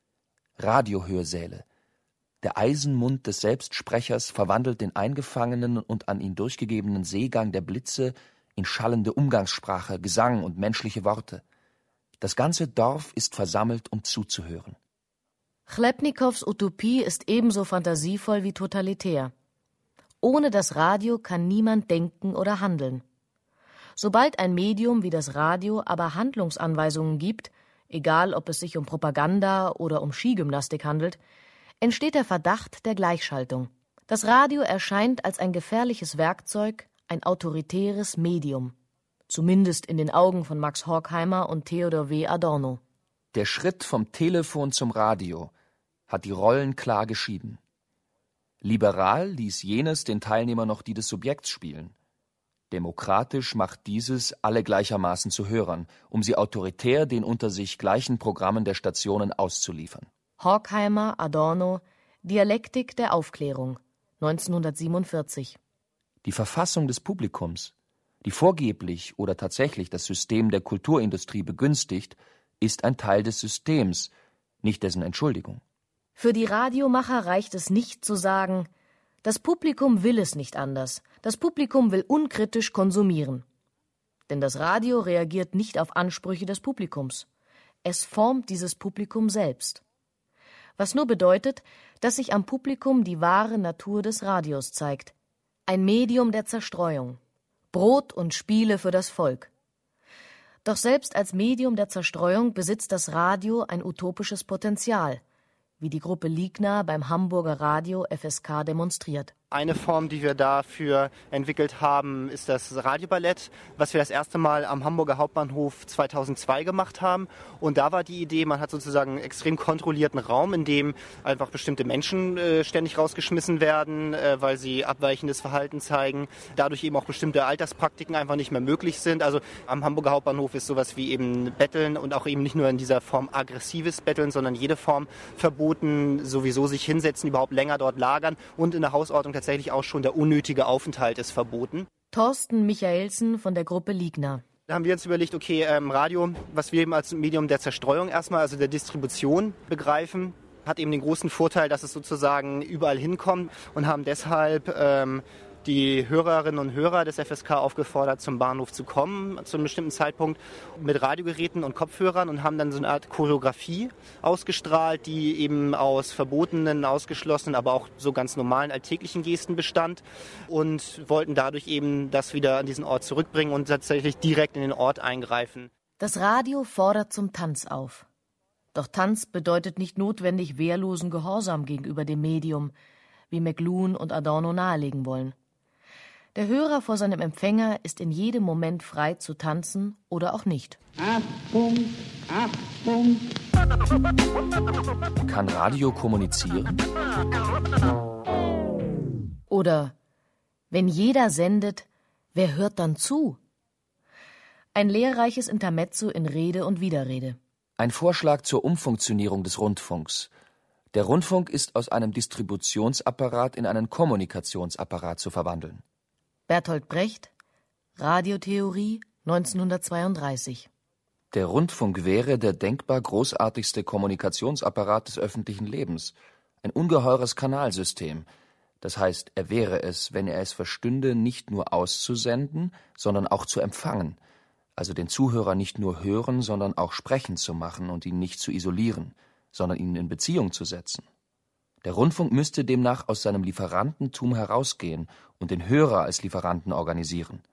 Radiohörsäle. Der Eisenmund des Selbstsprechers verwandelt den eingefangenen und an ihn durchgegebenen Seegang der Blitze in schallende Umgangssprache, Gesang und menschliche Worte. Das ganze Dorf ist versammelt, um zuzuhören. Chlebnikows Utopie ist ebenso fantasievoll wie totalitär. Ohne das Radio kann niemand denken oder handeln. Sobald ein Medium wie das Radio aber Handlungsanweisungen gibt, egal ob es sich um Propaganda oder um Skigymnastik handelt, entsteht der Verdacht der Gleichschaltung. Das Radio erscheint als ein gefährliches Werkzeug, ein autoritäres Medium. Zumindest in den Augen von Max Horkheimer und Theodor W. Adorno. Der Schritt vom Telefon zum Radio hat die Rollen klar geschieden. Liberal ließ jenes den Teilnehmer noch die des Subjekts spielen. Demokratisch macht dieses alle gleichermaßen zu Hörern, um sie autoritär den unter sich gleichen Programmen der Stationen auszuliefern. Horkheimer, Adorno, Dialektik der Aufklärung, neunzehnhundertsiebenundvierzig. Die Verfassung des Publikums, die vorgeblich oder tatsächlich das System der Kulturindustrie begünstigt, ist ein Teil des Systems, nicht dessen Entschuldigung. Für die Radiomacher reicht es nicht zu sagen, das Publikum will es nicht anders, das Publikum will unkritisch konsumieren. Denn das Radio reagiert nicht auf Ansprüche des Publikums. Es formt dieses Publikum selbst. Was nur bedeutet, dass sich am Publikum die wahre Natur des Radios zeigt. Ein Medium der Zerstreuung. Brot und Spiele für das Volk. Doch selbst als Medium der Zerstreuung besitzt das Radio ein utopisches Potenzial, wie die Gruppe Liegner beim Hamburger Radio F S K demonstriert. Eine Form, die wir dafür entwickelt haben, ist das Radioballett, was wir das erste Mal am Hamburger Hauptbahnhof zweitausendzwei gemacht haben. Und da war die Idee, man hat sozusagen einen extrem kontrollierten Raum, in dem einfach bestimmte Menschen äh, ständig rausgeschmissen werden, äh, weil sie abweichendes Verhalten zeigen, dadurch eben auch bestimmte Alltagspraktiken einfach nicht mehr möglich sind. Also am Hamburger Hauptbahnhof ist sowas wie eben Betteln und auch eben nicht nur in dieser Form aggressives Betteln, sondern jede Form verboten, sowieso sich hinsetzen, überhaupt länger dort lagern und in der Hausordnung tatsächlich auch schon der unnötige Aufenthalt ist verboten. Thorsten Michaelsen von der Gruppe Ligner. Da haben wir uns überlegt, okay, ähm, Radio, was wir eben als Medium der Zerstreuung erstmal, also der Distribution begreifen, hat eben den großen Vorteil, dass es sozusagen überall hinkommt und haben deshalb ähm, die Hörerinnen und Hörer des F S K aufgefordert, zum Bahnhof zu kommen, zu einem bestimmten Zeitpunkt mit Radiogeräten und Kopfhörern und haben dann so eine Art Choreografie ausgestrahlt, die eben aus verbotenen, ausgeschlossenen, aber auch so ganz normalen alltäglichen Gesten bestand und wollten dadurch eben das wieder an diesen Ort zurückbringen und tatsächlich direkt in den Ort eingreifen. Das Radio fordert zum Tanz auf. Doch Tanz bedeutet nicht notwendig wehrlosen Gehorsam gegenüber dem Medium, wie McLuhan und Adorno nahelegen wollen. Der Hörer vor seinem Empfänger ist in jedem Moment frei zu tanzen oder auch nicht. Achtung, Achtung. Kann Radio kommunizieren? Oder wenn jeder sendet, wer hört dann zu? Ein lehrreiches Intermezzo in Rede und Widerrede. Ein Vorschlag zur Umfunktionierung des Rundfunks. Der Rundfunk ist aus einem Distributionsapparat in einen Kommunikationsapparat zu verwandeln. Bertolt Brecht, Radiotheorie, neunzehnhundertzweiunddreißig. Der Rundfunk wäre der denkbar großartigste Kommunikationsapparat des öffentlichen Lebens. Ein ungeheures Kanalsystem. Das heißt, er wäre es, wenn er es verstünde, nicht nur auszusenden, sondern auch zu empfangen. Also den Zuhörer nicht nur hören, sondern auch sprechen zu machen und ihn nicht zu isolieren, sondern ihn in Beziehung zu setzen. Der Rundfunk müsste demnach aus seinem Lieferantentum herausgehen und den Hörer als Lieferanten organisieren.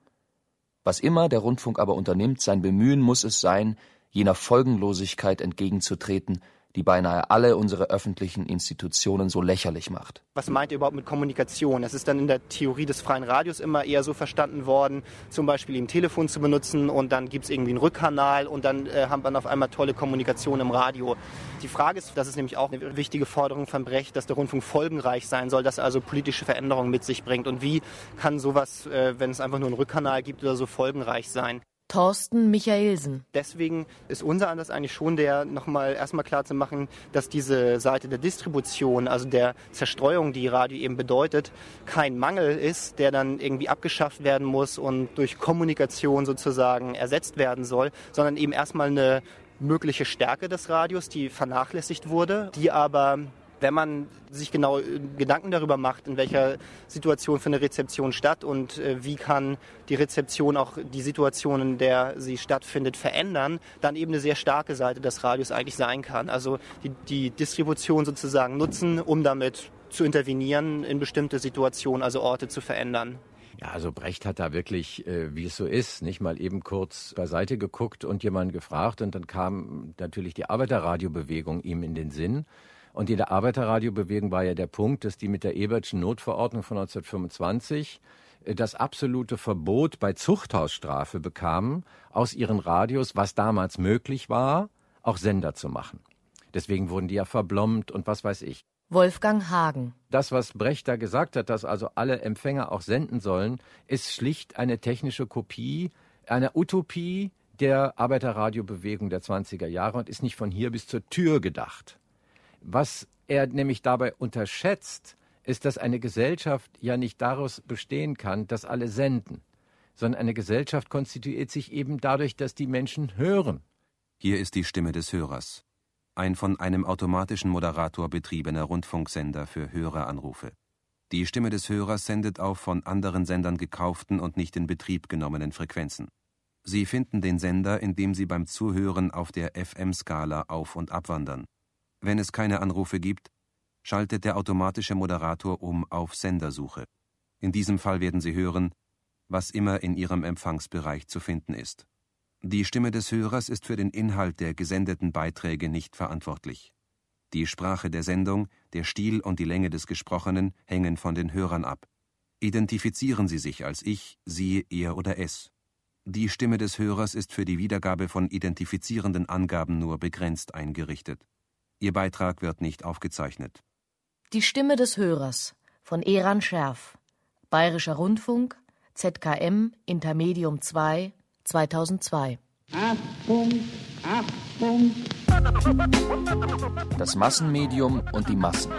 Was immer der Rundfunk aber unternimmt, sein Bemühen muss es sein, jener Folgenlosigkeit entgegenzutreten, die beinahe alle unsere öffentlichen Institutionen so lächerlich macht. Was meint ihr überhaupt mit Kommunikation? Es ist dann in der Theorie des freien Radios immer eher so verstanden worden, zum Beispiel im Telefon zu benutzen und dann gibt es irgendwie einen Rückkanal und dann äh, haben wir auf einmal tolle Kommunikation im Radio. Die Frage ist, das ist nämlich auch eine wichtige Forderung von Brecht, dass der Rundfunk folgenreich sein soll, dass er also politische Veränderungen mit sich bringt. Und wie kann sowas, äh, wenn es einfach nur einen Rückkanal gibt oder so, folgenreich sein? Thorsten Michaelsen. Deswegen ist unser Ansatz eigentlich schon der, nochmal erstmal klar zu machen, dass diese Seite der Distribution, also der Zerstreuung, die Radio eben bedeutet, kein Mangel ist, der dann irgendwie abgeschafft werden muss und durch Kommunikation sozusagen ersetzt werden soll, sondern eben erstmal eine mögliche Stärke des Radios, die vernachlässigt wurde, die aber, wenn man sich genau Gedanken darüber macht, in welcher Situation findet Rezeption statt und äh, wie kann die Rezeption auch die Situation, in der sie stattfindet, verändern, dann eben eine sehr starke Seite des Radios eigentlich sein kann. Also die, die Distribution sozusagen nutzen, um damit zu intervenieren in bestimmte Situationen, also Orte zu verändern. Ja, also Brecht hat da wirklich, äh, wie es so ist, nicht mal eben kurz beiseite geguckt und jemanden gefragt und dann kam natürlich die Arbeiterradiobewegung ihm in den Sinn. Und in der Arbeiterradiobewegung war ja der Punkt, dass die mit der Ebertschen Notverordnung von neunzehnhundertfünfundzwanzig das absolute Verbot bei Zuchthausstrafe bekamen, aus ihren Radios, was damals möglich war, auch Sender zu machen. Deswegen wurden die ja verblombt und was weiß ich. Wolfgang Hagen. Das, was Brecht da gesagt hat, dass also alle Empfänger auch senden sollen, ist schlicht eine technische Kopie einer Utopie der Arbeiterradiobewegung der zwanziger Jahre und ist nicht von hier bis zur Tür gedacht. Was er nämlich dabei unterschätzt, ist, dass eine Gesellschaft ja nicht daraus bestehen kann, dass alle senden, sondern eine Gesellschaft konstituiert sich eben dadurch, dass die Menschen hören. Hier ist die Stimme des Hörers. Ein von einem automatischen Moderator betriebener Rundfunksender für Höreranrufe. Die Stimme des Hörers sendet auf von anderen Sendern gekauften und nicht in Betrieb genommenen Frequenzen. Sie finden den Sender, indem Sie beim Zuhören auf der F M-Skala auf- und abwandern. Wenn es keine Anrufe gibt, schaltet der automatische Moderator um auf Sendersuche. In diesem Fall werden Sie hören, was immer in Ihrem Empfangsbereich zu finden ist. Die Stimme des Hörers ist für den Inhalt der gesendeten Beiträge nicht verantwortlich. Die Sprache der Sendung, der Stil und die Länge des Gesprochenen hängen von den Hörern ab. Identifizieren Sie sich als ich, sie, er oder es. Die Stimme des Hörers ist für die Wiedergabe von identifizierenden Angaben nur begrenzt eingerichtet. Ihr Beitrag wird nicht aufgezeichnet. Die Stimme des Hörers von Eran Scherf. Bayerischer Rundfunk, Z K M, Intermedium zwei, zweitausendzwei. Achtung, Achtung! Das Massenmedium und die Massen.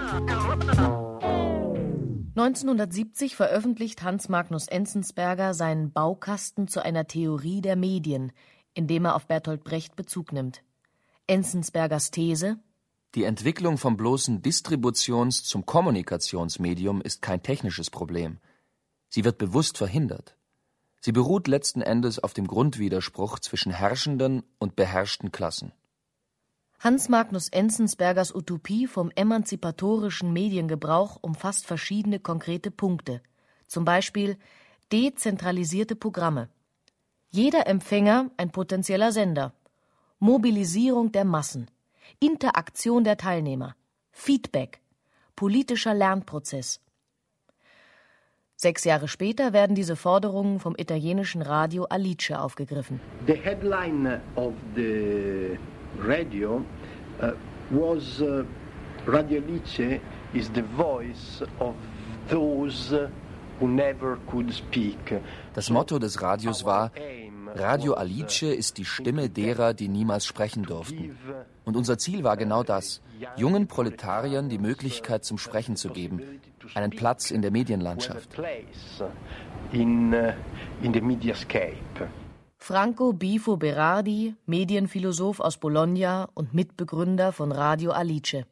neunzehnhundertsiebzig veröffentlicht Hans Magnus Enzensberger seinen Baukasten zu einer Theorie der Medien, in dem er auf Bertolt Brecht Bezug nimmt. Enzensbergers These: Die Entwicklung vom bloßen Distributions- zum Kommunikationsmedium ist kein technisches Problem. Sie wird bewusst verhindert. Sie beruht letzten Endes auf dem Grundwiderspruch zwischen herrschenden und beherrschten Klassen. Hans Magnus Enzensbergers Utopie vom emanzipatorischen Mediengebrauch umfasst verschiedene konkrete Punkte, zum Beispiel dezentralisierte Programme. Jeder Empfänger ein potenzieller Sender, Mobilisierung der Massen, Interaktion der Teilnehmer, Feedback, politischer Lernprozess. Sechs Jahre später werden diese Forderungen vom italienischen Radio Alice aufgegriffen. The headline of the radio uh, was uh, Radio Alice is the voice of those who never could speak. Das Motto des Radios war: Radio Alice ist die Stimme derer, die niemals sprechen durften. Und unser Ziel war genau das: jungen Proletariern die Möglichkeit zum Sprechen zu geben, einen Platz in der Medienlandschaft. In, uh, in the mediascape. Franco Bifo Berardi, Medienphilosoph aus Bologna und Mitbegründer von Radio Alice.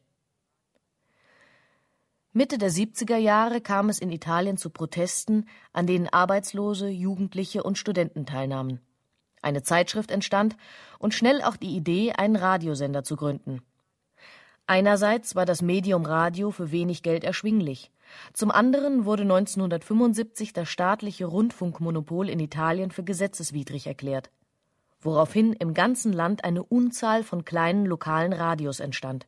Mitte der siebziger Jahre kam es in Italien zu Protesten, an denen Arbeitslose, Jugendliche und Studenten teilnahmen. Eine Zeitschrift entstand und schnell auch die Idee, einen Radiosender zu gründen. Einerseits war das Medium Radio für wenig Geld erschwinglich. Zum anderen wurde neunzehnhundertfünfundsiebzig das staatliche Rundfunkmonopol in Italien für gesetzeswidrig erklärt, woraufhin im ganzen Land eine Unzahl von kleinen lokalen Radios entstand.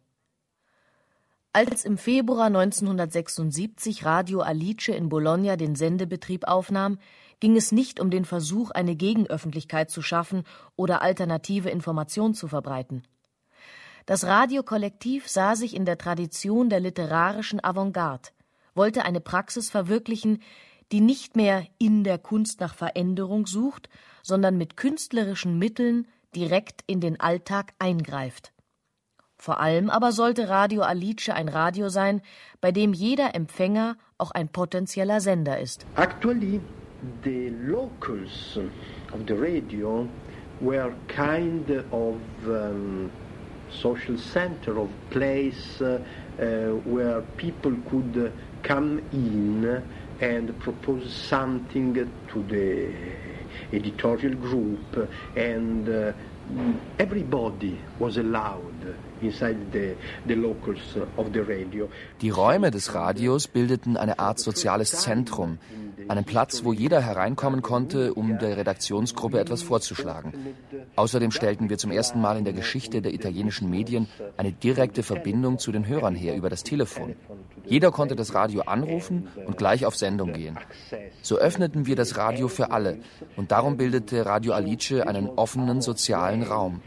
Als im Februar neunzehnhundertsechsundsiebzig Radio Alice in Bologna den Sendebetrieb aufnahm, ging es nicht um den Versuch, eine Gegenöffentlichkeit zu schaffen oder alternative Informationen zu verbreiten. Das Radiokollektiv sah sich in der Tradition der literarischen Avantgarde, wollte eine Praxis verwirklichen, die nicht mehr in der Kunst nach Veränderung sucht, sondern mit künstlerischen Mitteln direkt in den Alltag eingreift. Vor allem aber sollte Radio Alice ein Radio sein, bei dem jeder Empfänger auch ein potenzieller Sender ist. Actually, the locals of the radio were kind of um, social center of place uh, uh, where people could uh, come in and propose something to the editorial group, and uh, everybody was allowed inside the, the locals of the radio. Die Räume des Radios bildeten eine Art soziales Zentrum, einen Platz, wo jeder hereinkommen konnte, um der Redaktionsgruppe etwas vorzuschlagen. Außerdem stellten wir zum ersten Mal in der Geschichte der italienischen Medien eine direkte Verbindung zu den Hörern her über das Telefon. Jeder konnte das Radio anrufen und gleich auf Sendung gehen. So öffneten wir das Radio für alle, und darum bildete Radio Alice einen offenen sozialen Raum.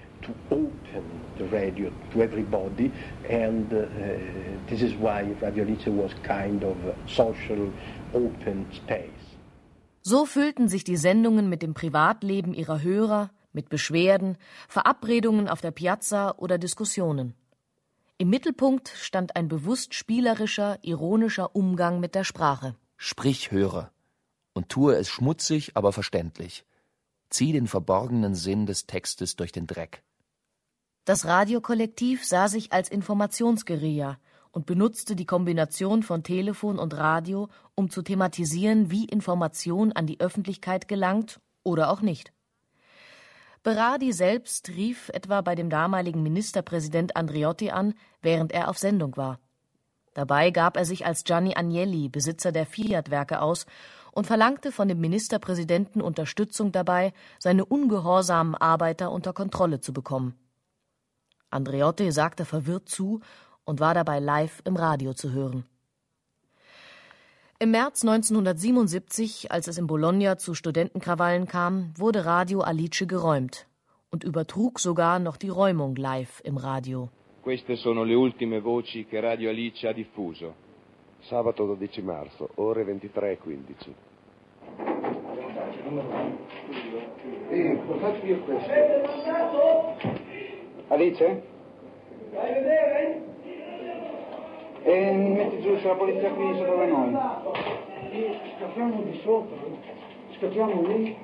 The radio to everybody, and uh, this is why Radio Alice was kind of a social open space. So füllten sich die Sendungen mit dem Privatleben ihrer Hörer, mit Beschwerden, Verabredungen auf der Piazza oder Diskussionen. Im Mittelpunkt stand ein bewusst spielerischer, ironischer Umgang mit der Sprache. Sprich, Hörer, und tue es schmutzig, aber verständlich. Zieh den verborgenen Sinn des Textes durch den Dreck. Das Radiokollektiv sah sich als Informationsguerilla und benutzte die Kombination von Telefon und Radio, um zu thematisieren, wie Information an die Öffentlichkeit gelangt oder auch nicht. Berardi selbst rief etwa bei dem damaligen Ministerpräsident Andreotti an, während er auf Sendung war. Dabei gab er sich als Gianni Agnelli, Besitzer der Fiat-Werke, aus und verlangte von dem Ministerpräsidenten Unterstützung dabei, seine ungehorsamen Arbeiter unter Kontrolle zu bekommen. Andreotti sagte verwirrt zu und war dabei live im Radio zu hören. Im März neunzehnhundertsiebenundsiebzig, als es in Bologna zu Studentenkrawallen kam, wurde Radio Alice geräumt und übertrug sogar noch die Räumung live im Radio. Queste sono le ultime voci che Radio Alice ha diffuso. Sabato dodici marzo, ore ventitré e quindici. Eh, faccio io questo. Alice? Vai a vedere? E metti giù sulla polizia qui sopra da noi. Scattiamo di sopra. Scattiamo lì.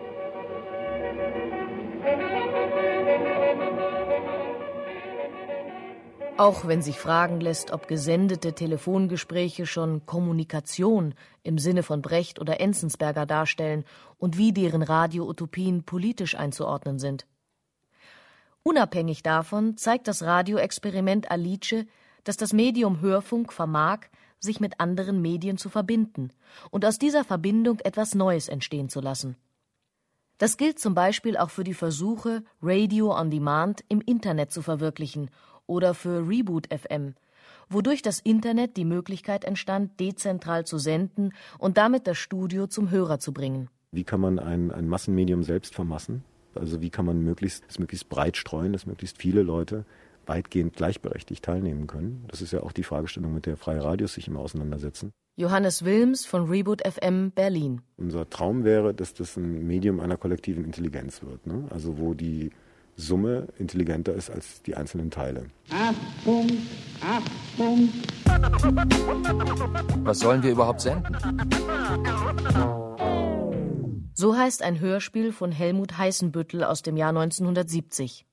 Auch wenn sich fragen lässt, ob gesendete Telefongespräche schon Kommunikation im Sinne von Brecht oder Enzensberger darstellen und wie deren Radio-Utopien politisch einzuordnen sind. Unabhängig davon zeigt das Radioexperiment Alice, dass das Medium Hörfunk vermag, sich mit anderen Medien zu verbinden und aus dieser Verbindung etwas Neues entstehen zu lassen. Das gilt zum Beispiel auch für die Versuche, Radio on Demand im Internet zu verwirklichen oder für Reboot F M, wodurch das Internet die Möglichkeit entstand, dezentral zu senden und damit das Studio zum Hörer zu bringen. Wie kann man ein, ein Massenmedium selbst vermassen? Also wie kann man möglichst, es möglichst breit streuen, dass möglichst viele Leute weitgehend gleichberechtigt teilnehmen können? Das ist ja auch die Fragestellung, mit der freie Radios sich immer auseinandersetzen. Johannes Wilms von Reboot F M, Berlin. Unser Traum wäre, dass das ein Medium einer kollektiven Intelligenz wird, ne? Also wo die Summe intelligenter ist als die einzelnen Teile. Achtung, Achtung. Was sollen wir überhaupt senden? So heißt ein Hörspiel von Helmut Heißenbüttel aus dem Jahr neunzehnhundertsiebzig.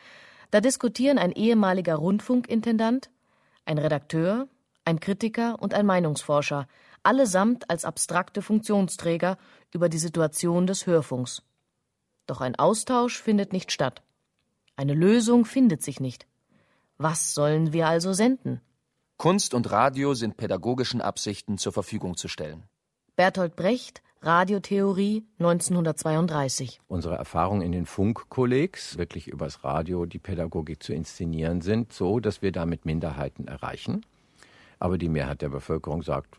Da diskutieren ein ehemaliger Rundfunkintendant, ein Redakteur, ein Kritiker und ein Meinungsforscher, allesamt als abstrakte Funktionsträger über die Situation des Hörfunks. Doch ein Austausch findet nicht statt. Eine Lösung findet sich nicht. Was sollen wir also senden? Kunst und Radio sind pädagogischen Absichten zur Verfügung zu stellen. Bertolt Brecht, Radiotheorie, neunzehnhundertzweiunddreißig. Unsere Erfahrungen in den Funkkollegs, wirklich übers Radio die Pädagogik zu inszenieren, sind so, dass wir damit Minderheiten erreichen. Aber die Mehrheit der Bevölkerung sagt,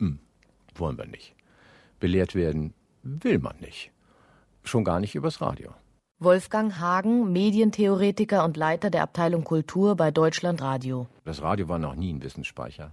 wollen wir nicht. Belehrt werden will man nicht. Schon gar nicht übers Radio. Wolfgang Hagen, Medientheoretiker und Leiter der Abteilung Kultur bei Deutschlandradio. Das Radio war noch nie ein Wissensspeicher.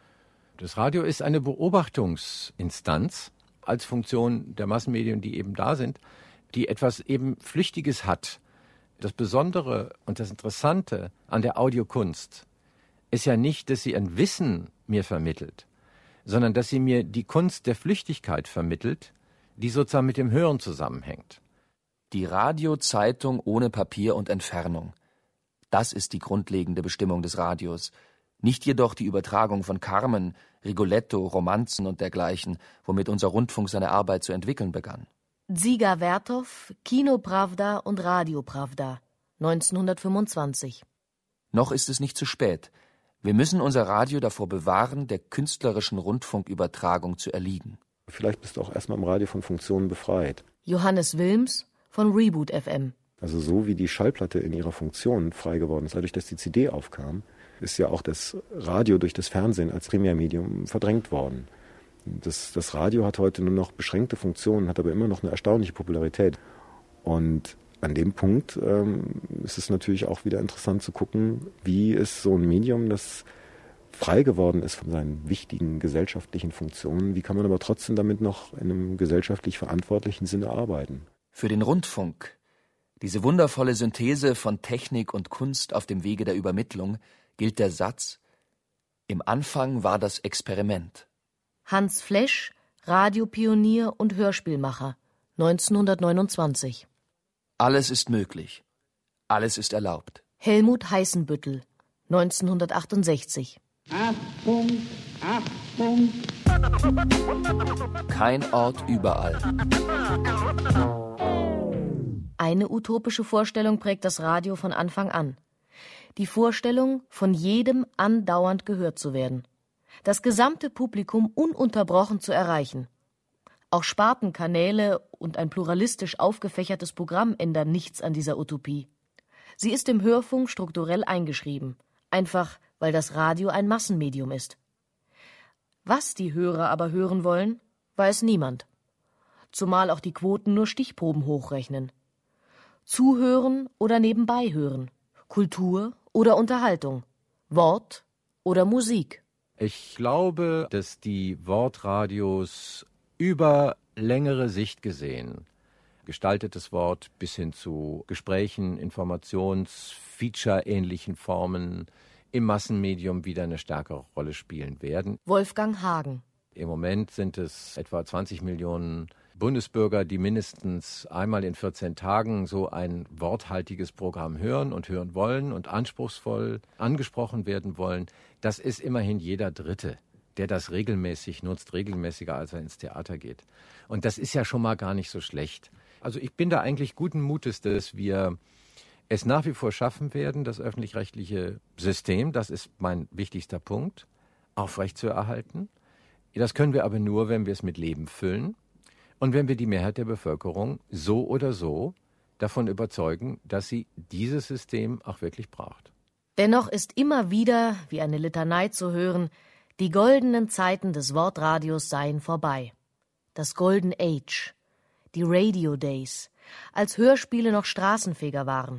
Das Radio ist eine Beobachtungsinstanz als Funktion der Massenmedien, die eben da sind, die etwas eben Flüchtiges hat. Das Besondere und das Interessante an der Audiokunst ist ja nicht, dass sie ein Wissen mir vermittelt, sondern dass sie mir die Kunst der Flüchtigkeit vermittelt, die sozusagen mit dem Hören zusammenhängt. Die Radiozeitung ohne Papier und Entfernung. Das ist die grundlegende Bestimmung des Radios. Nicht jedoch die Übertragung von Carmen, Rigoletto, Romanzen und dergleichen, womit unser Rundfunk seine Arbeit zu entwickeln begann. Dziga Vertov, Kino Pravda und Radio Pravda, neunzehnhundertfünfundzwanzig. Noch ist es nicht zu spät. Wir müssen unser Radio davor bewahren, der künstlerischen Rundfunkübertragung zu erliegen. Vielleicht bist du auch erstmal im Radio von Funktionen befreit. Johannes Wilms von Reboot F M. Also so wie die Schallplatte in ihrer Funktion frei geworden ist, dadurch, dass die C D aufkam, ist ja auch das Radio durch das Fernsehen als Primärmedium verdrängt worden. Das, das Radio hat heute nur noch beschränkte Funktionen, hat aber immer noch eine erstaunliche Popularität. Und an dem Punkt ähm, ist es natürlich auch wieder interessant zu gucken, wie ist so ein Medium, das frei geworden ist von seinen wichtigen gesellschaftlichen Funktionen, wie kann man aber trotzdem damit noch in einem gesellschaftlich verantwortlichen Sinne arbeiten. Für den Rundfunk, diese wundervolle Synthese von Technik und Kunst auf dem Wege der Übermittlung, gilt der Satz: Im Anfang war das Experiment. Hans Flesch, Radiopionier und Hörspielmacher, neunzehnhundertneunundzwanzig. Alles ist möglich. Alles ist erlaubt. Helmut Heißenbüttel, neunzehnhundertachtundsechzig. Achtung, Achtung. Kein Ort überall. Eine utopische Vorstellung prägt das Radio von Anfang an. Die Vorstellung, von jedem andauernd gehört zu werden. Das gesamte Publikum ununterbrochen zu erreichen. Auch Spartenkanäle und ein pluralistisch aufgefächertes Programm ändern nichts an dieser Utopie. Sie ist im Hörfunk strukturell eingeschrieben. Einfach, weil das Radio ein Massenmedium ist. Was die Hörer aber hören wollen, weiß niemand. Zumal auch die Quoten nur Stichproben hochrechnen. Zuhören oder nebenbei hören, Kultur oder Unterhaltung, Wort oder Musik. Ich glaube, dass die Wortradios über längere Sicht gesehen, gestaltetes Wort bis hin zu Gesprächen, Informations-, Feature-ähnlichen Formen im Massenmedium wieder eine stärkere Rolle spielen werden. Wolfgang Hagen. Im Moment sind es etwa zwanzig Millionen Bundesbürger, die mindestens einmal in vierzehn Tagen so ein worthaltiges Programm hören und hören wollen und anspruchsvoll angesprochen werden wollen. Das ist immerhin jeder Dritte, der das regelmäßig nutzt, regelmäßiger als er ins Theater geht. Und das ist ja schon mal gar nicht so schlecht. Also ich bin da eigentlich guten Mutes, dass wir es nach wie vor schaffen werden, das öffentlich-rechtliche System, das ist mein wichtigster Punkt, aufrechtzuerhalten. Das können wir aber nur, wenn wir es mit Leben füllen und wenn wir die Mehrheit der Bevölkerung so oder so davon überzeugen, dass sie dieses System auch wirklich braucht. Dennoch ist immer wieder, wie eine Litanei zu hören, die goldenen Zeiten des Wortradios seien vorbei. Das Golden Age, die Radio Days, als Hörspiele noch Straßenfeger waren.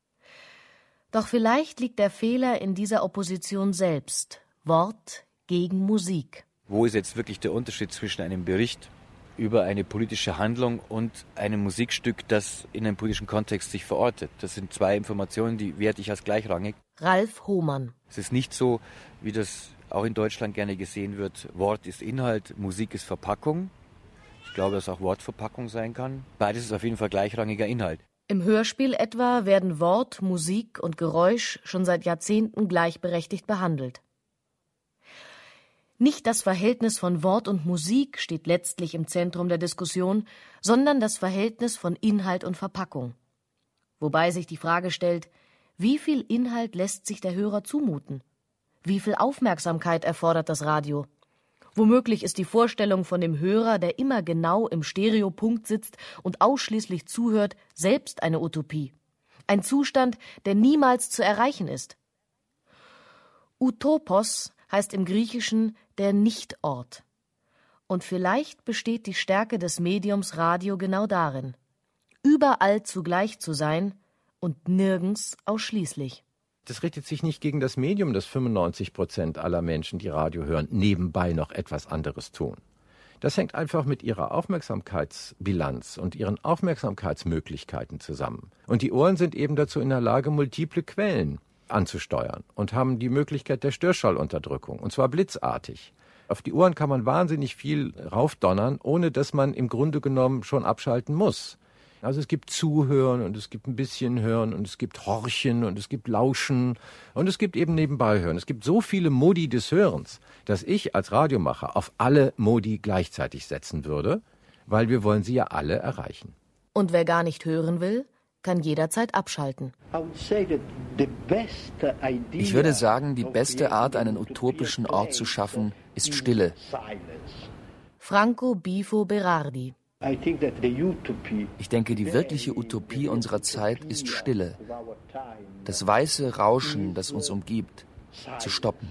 Doch vielleicht liegt der Fehler in dieser Opposition selbst, Wort gegen Musik. Wo ist jetzt wirklich der Unterschied zwischen einem Bericht über eine politische Handlung und einem Musikstück, das in einem politischen Kontext sich verortet? Das sind zwei Informationen, die werte ich als gleichrangig. Ralf Hohmann. Es ist nicht so, wie das auch in Deutschland gerne gesehen wird, Wort ist Inhalt, Musik ist Verpackung. Ich glaube, dass auch Wortverpackung sein kann. Beides ist auf jeden Fall gleichrangiger Inhalt. Im Hörspiel etwa werden Wort, Musik und Geräusch schon seit Jahrzehnten gleichberechtigt behandelt. Nicht das Verhältnis von Wort und Musik steht letztlich im Zentrum der Diskussion, sondern das Verhältnis von Inhalt und Verpackung. Wobei sich die Frage stellt, wie viel Inhalt lässt sich der Hörer zumuten? Wie viel Aufmerksamkeit erfordert das Radio? Womöglich ist die Vorstellung von dem Hörer, der immer genau im Stereopunkt sitzt und ausschließlich zuhört, selbst eine Utopie. Ein Zustand, der niemals zu erreichen ist. Utopos heißt im Griechischen der Nichtort. Und vielleicht besteht die Stärke des Mediums Radio genau darin, überall zugleich zu sein und nirgends ausschließlich. Das richtet sich nicht gegen das Medium, dass fünfundneunzig Prozent aller Menschen, die Radio hören, nebenbei noch etwas anderes tun. Das hängt einfach mit ihrer Aufmerksamkeitsbilanz und ihren Aufmerksamkeitsmöglichkeiten zusammen. Und die Ohren sind eben dazu in der Lage, multiple Quellen anzusteuern und haben die Möglichkeit der Störschallunterdrückung, und zwar blitzartig. Auf die Ohren kann man wahnsinnig viel raufdonnern, ohne dass man im Grunde genommen schon abschalten muss. Also es gibt Zuhören und es gibt ein bisschen Hören und es gibt Horchen und es gibt Lauschen und es gibt eben nebenbei Hören. Es gibt so viele Modi des Hörens, dass ich als Radiomacher auf alle Modi gleichzeitig setzen würde, weil wir wollen sie ja alle erreichen. Und wer gar nicht hören will, kann jederzeit abschalten. Ich würde sagen, die beste Art, einen utopischen Ort zu schaffen, ist Stille. Franco Bifo Berardi. Ich denke, die wirkliche Utopie unserer Zeit ist Stille. Das weiße Rauschen, das uns umgibt, zu stoppen.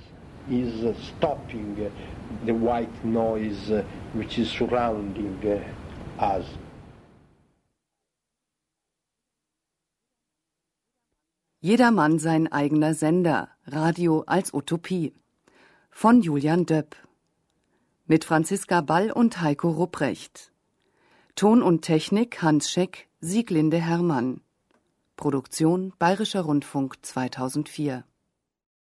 Jedermann sein eigener Sender. Radio als Utopie. Von Julian Döpp. Mit Franziska Ball und Heiko Rupprecht. Ton und Technik Hans Scheck, Sieglinde Herrmann. Produktion Bayerischer Rundfunk zweitausendvier.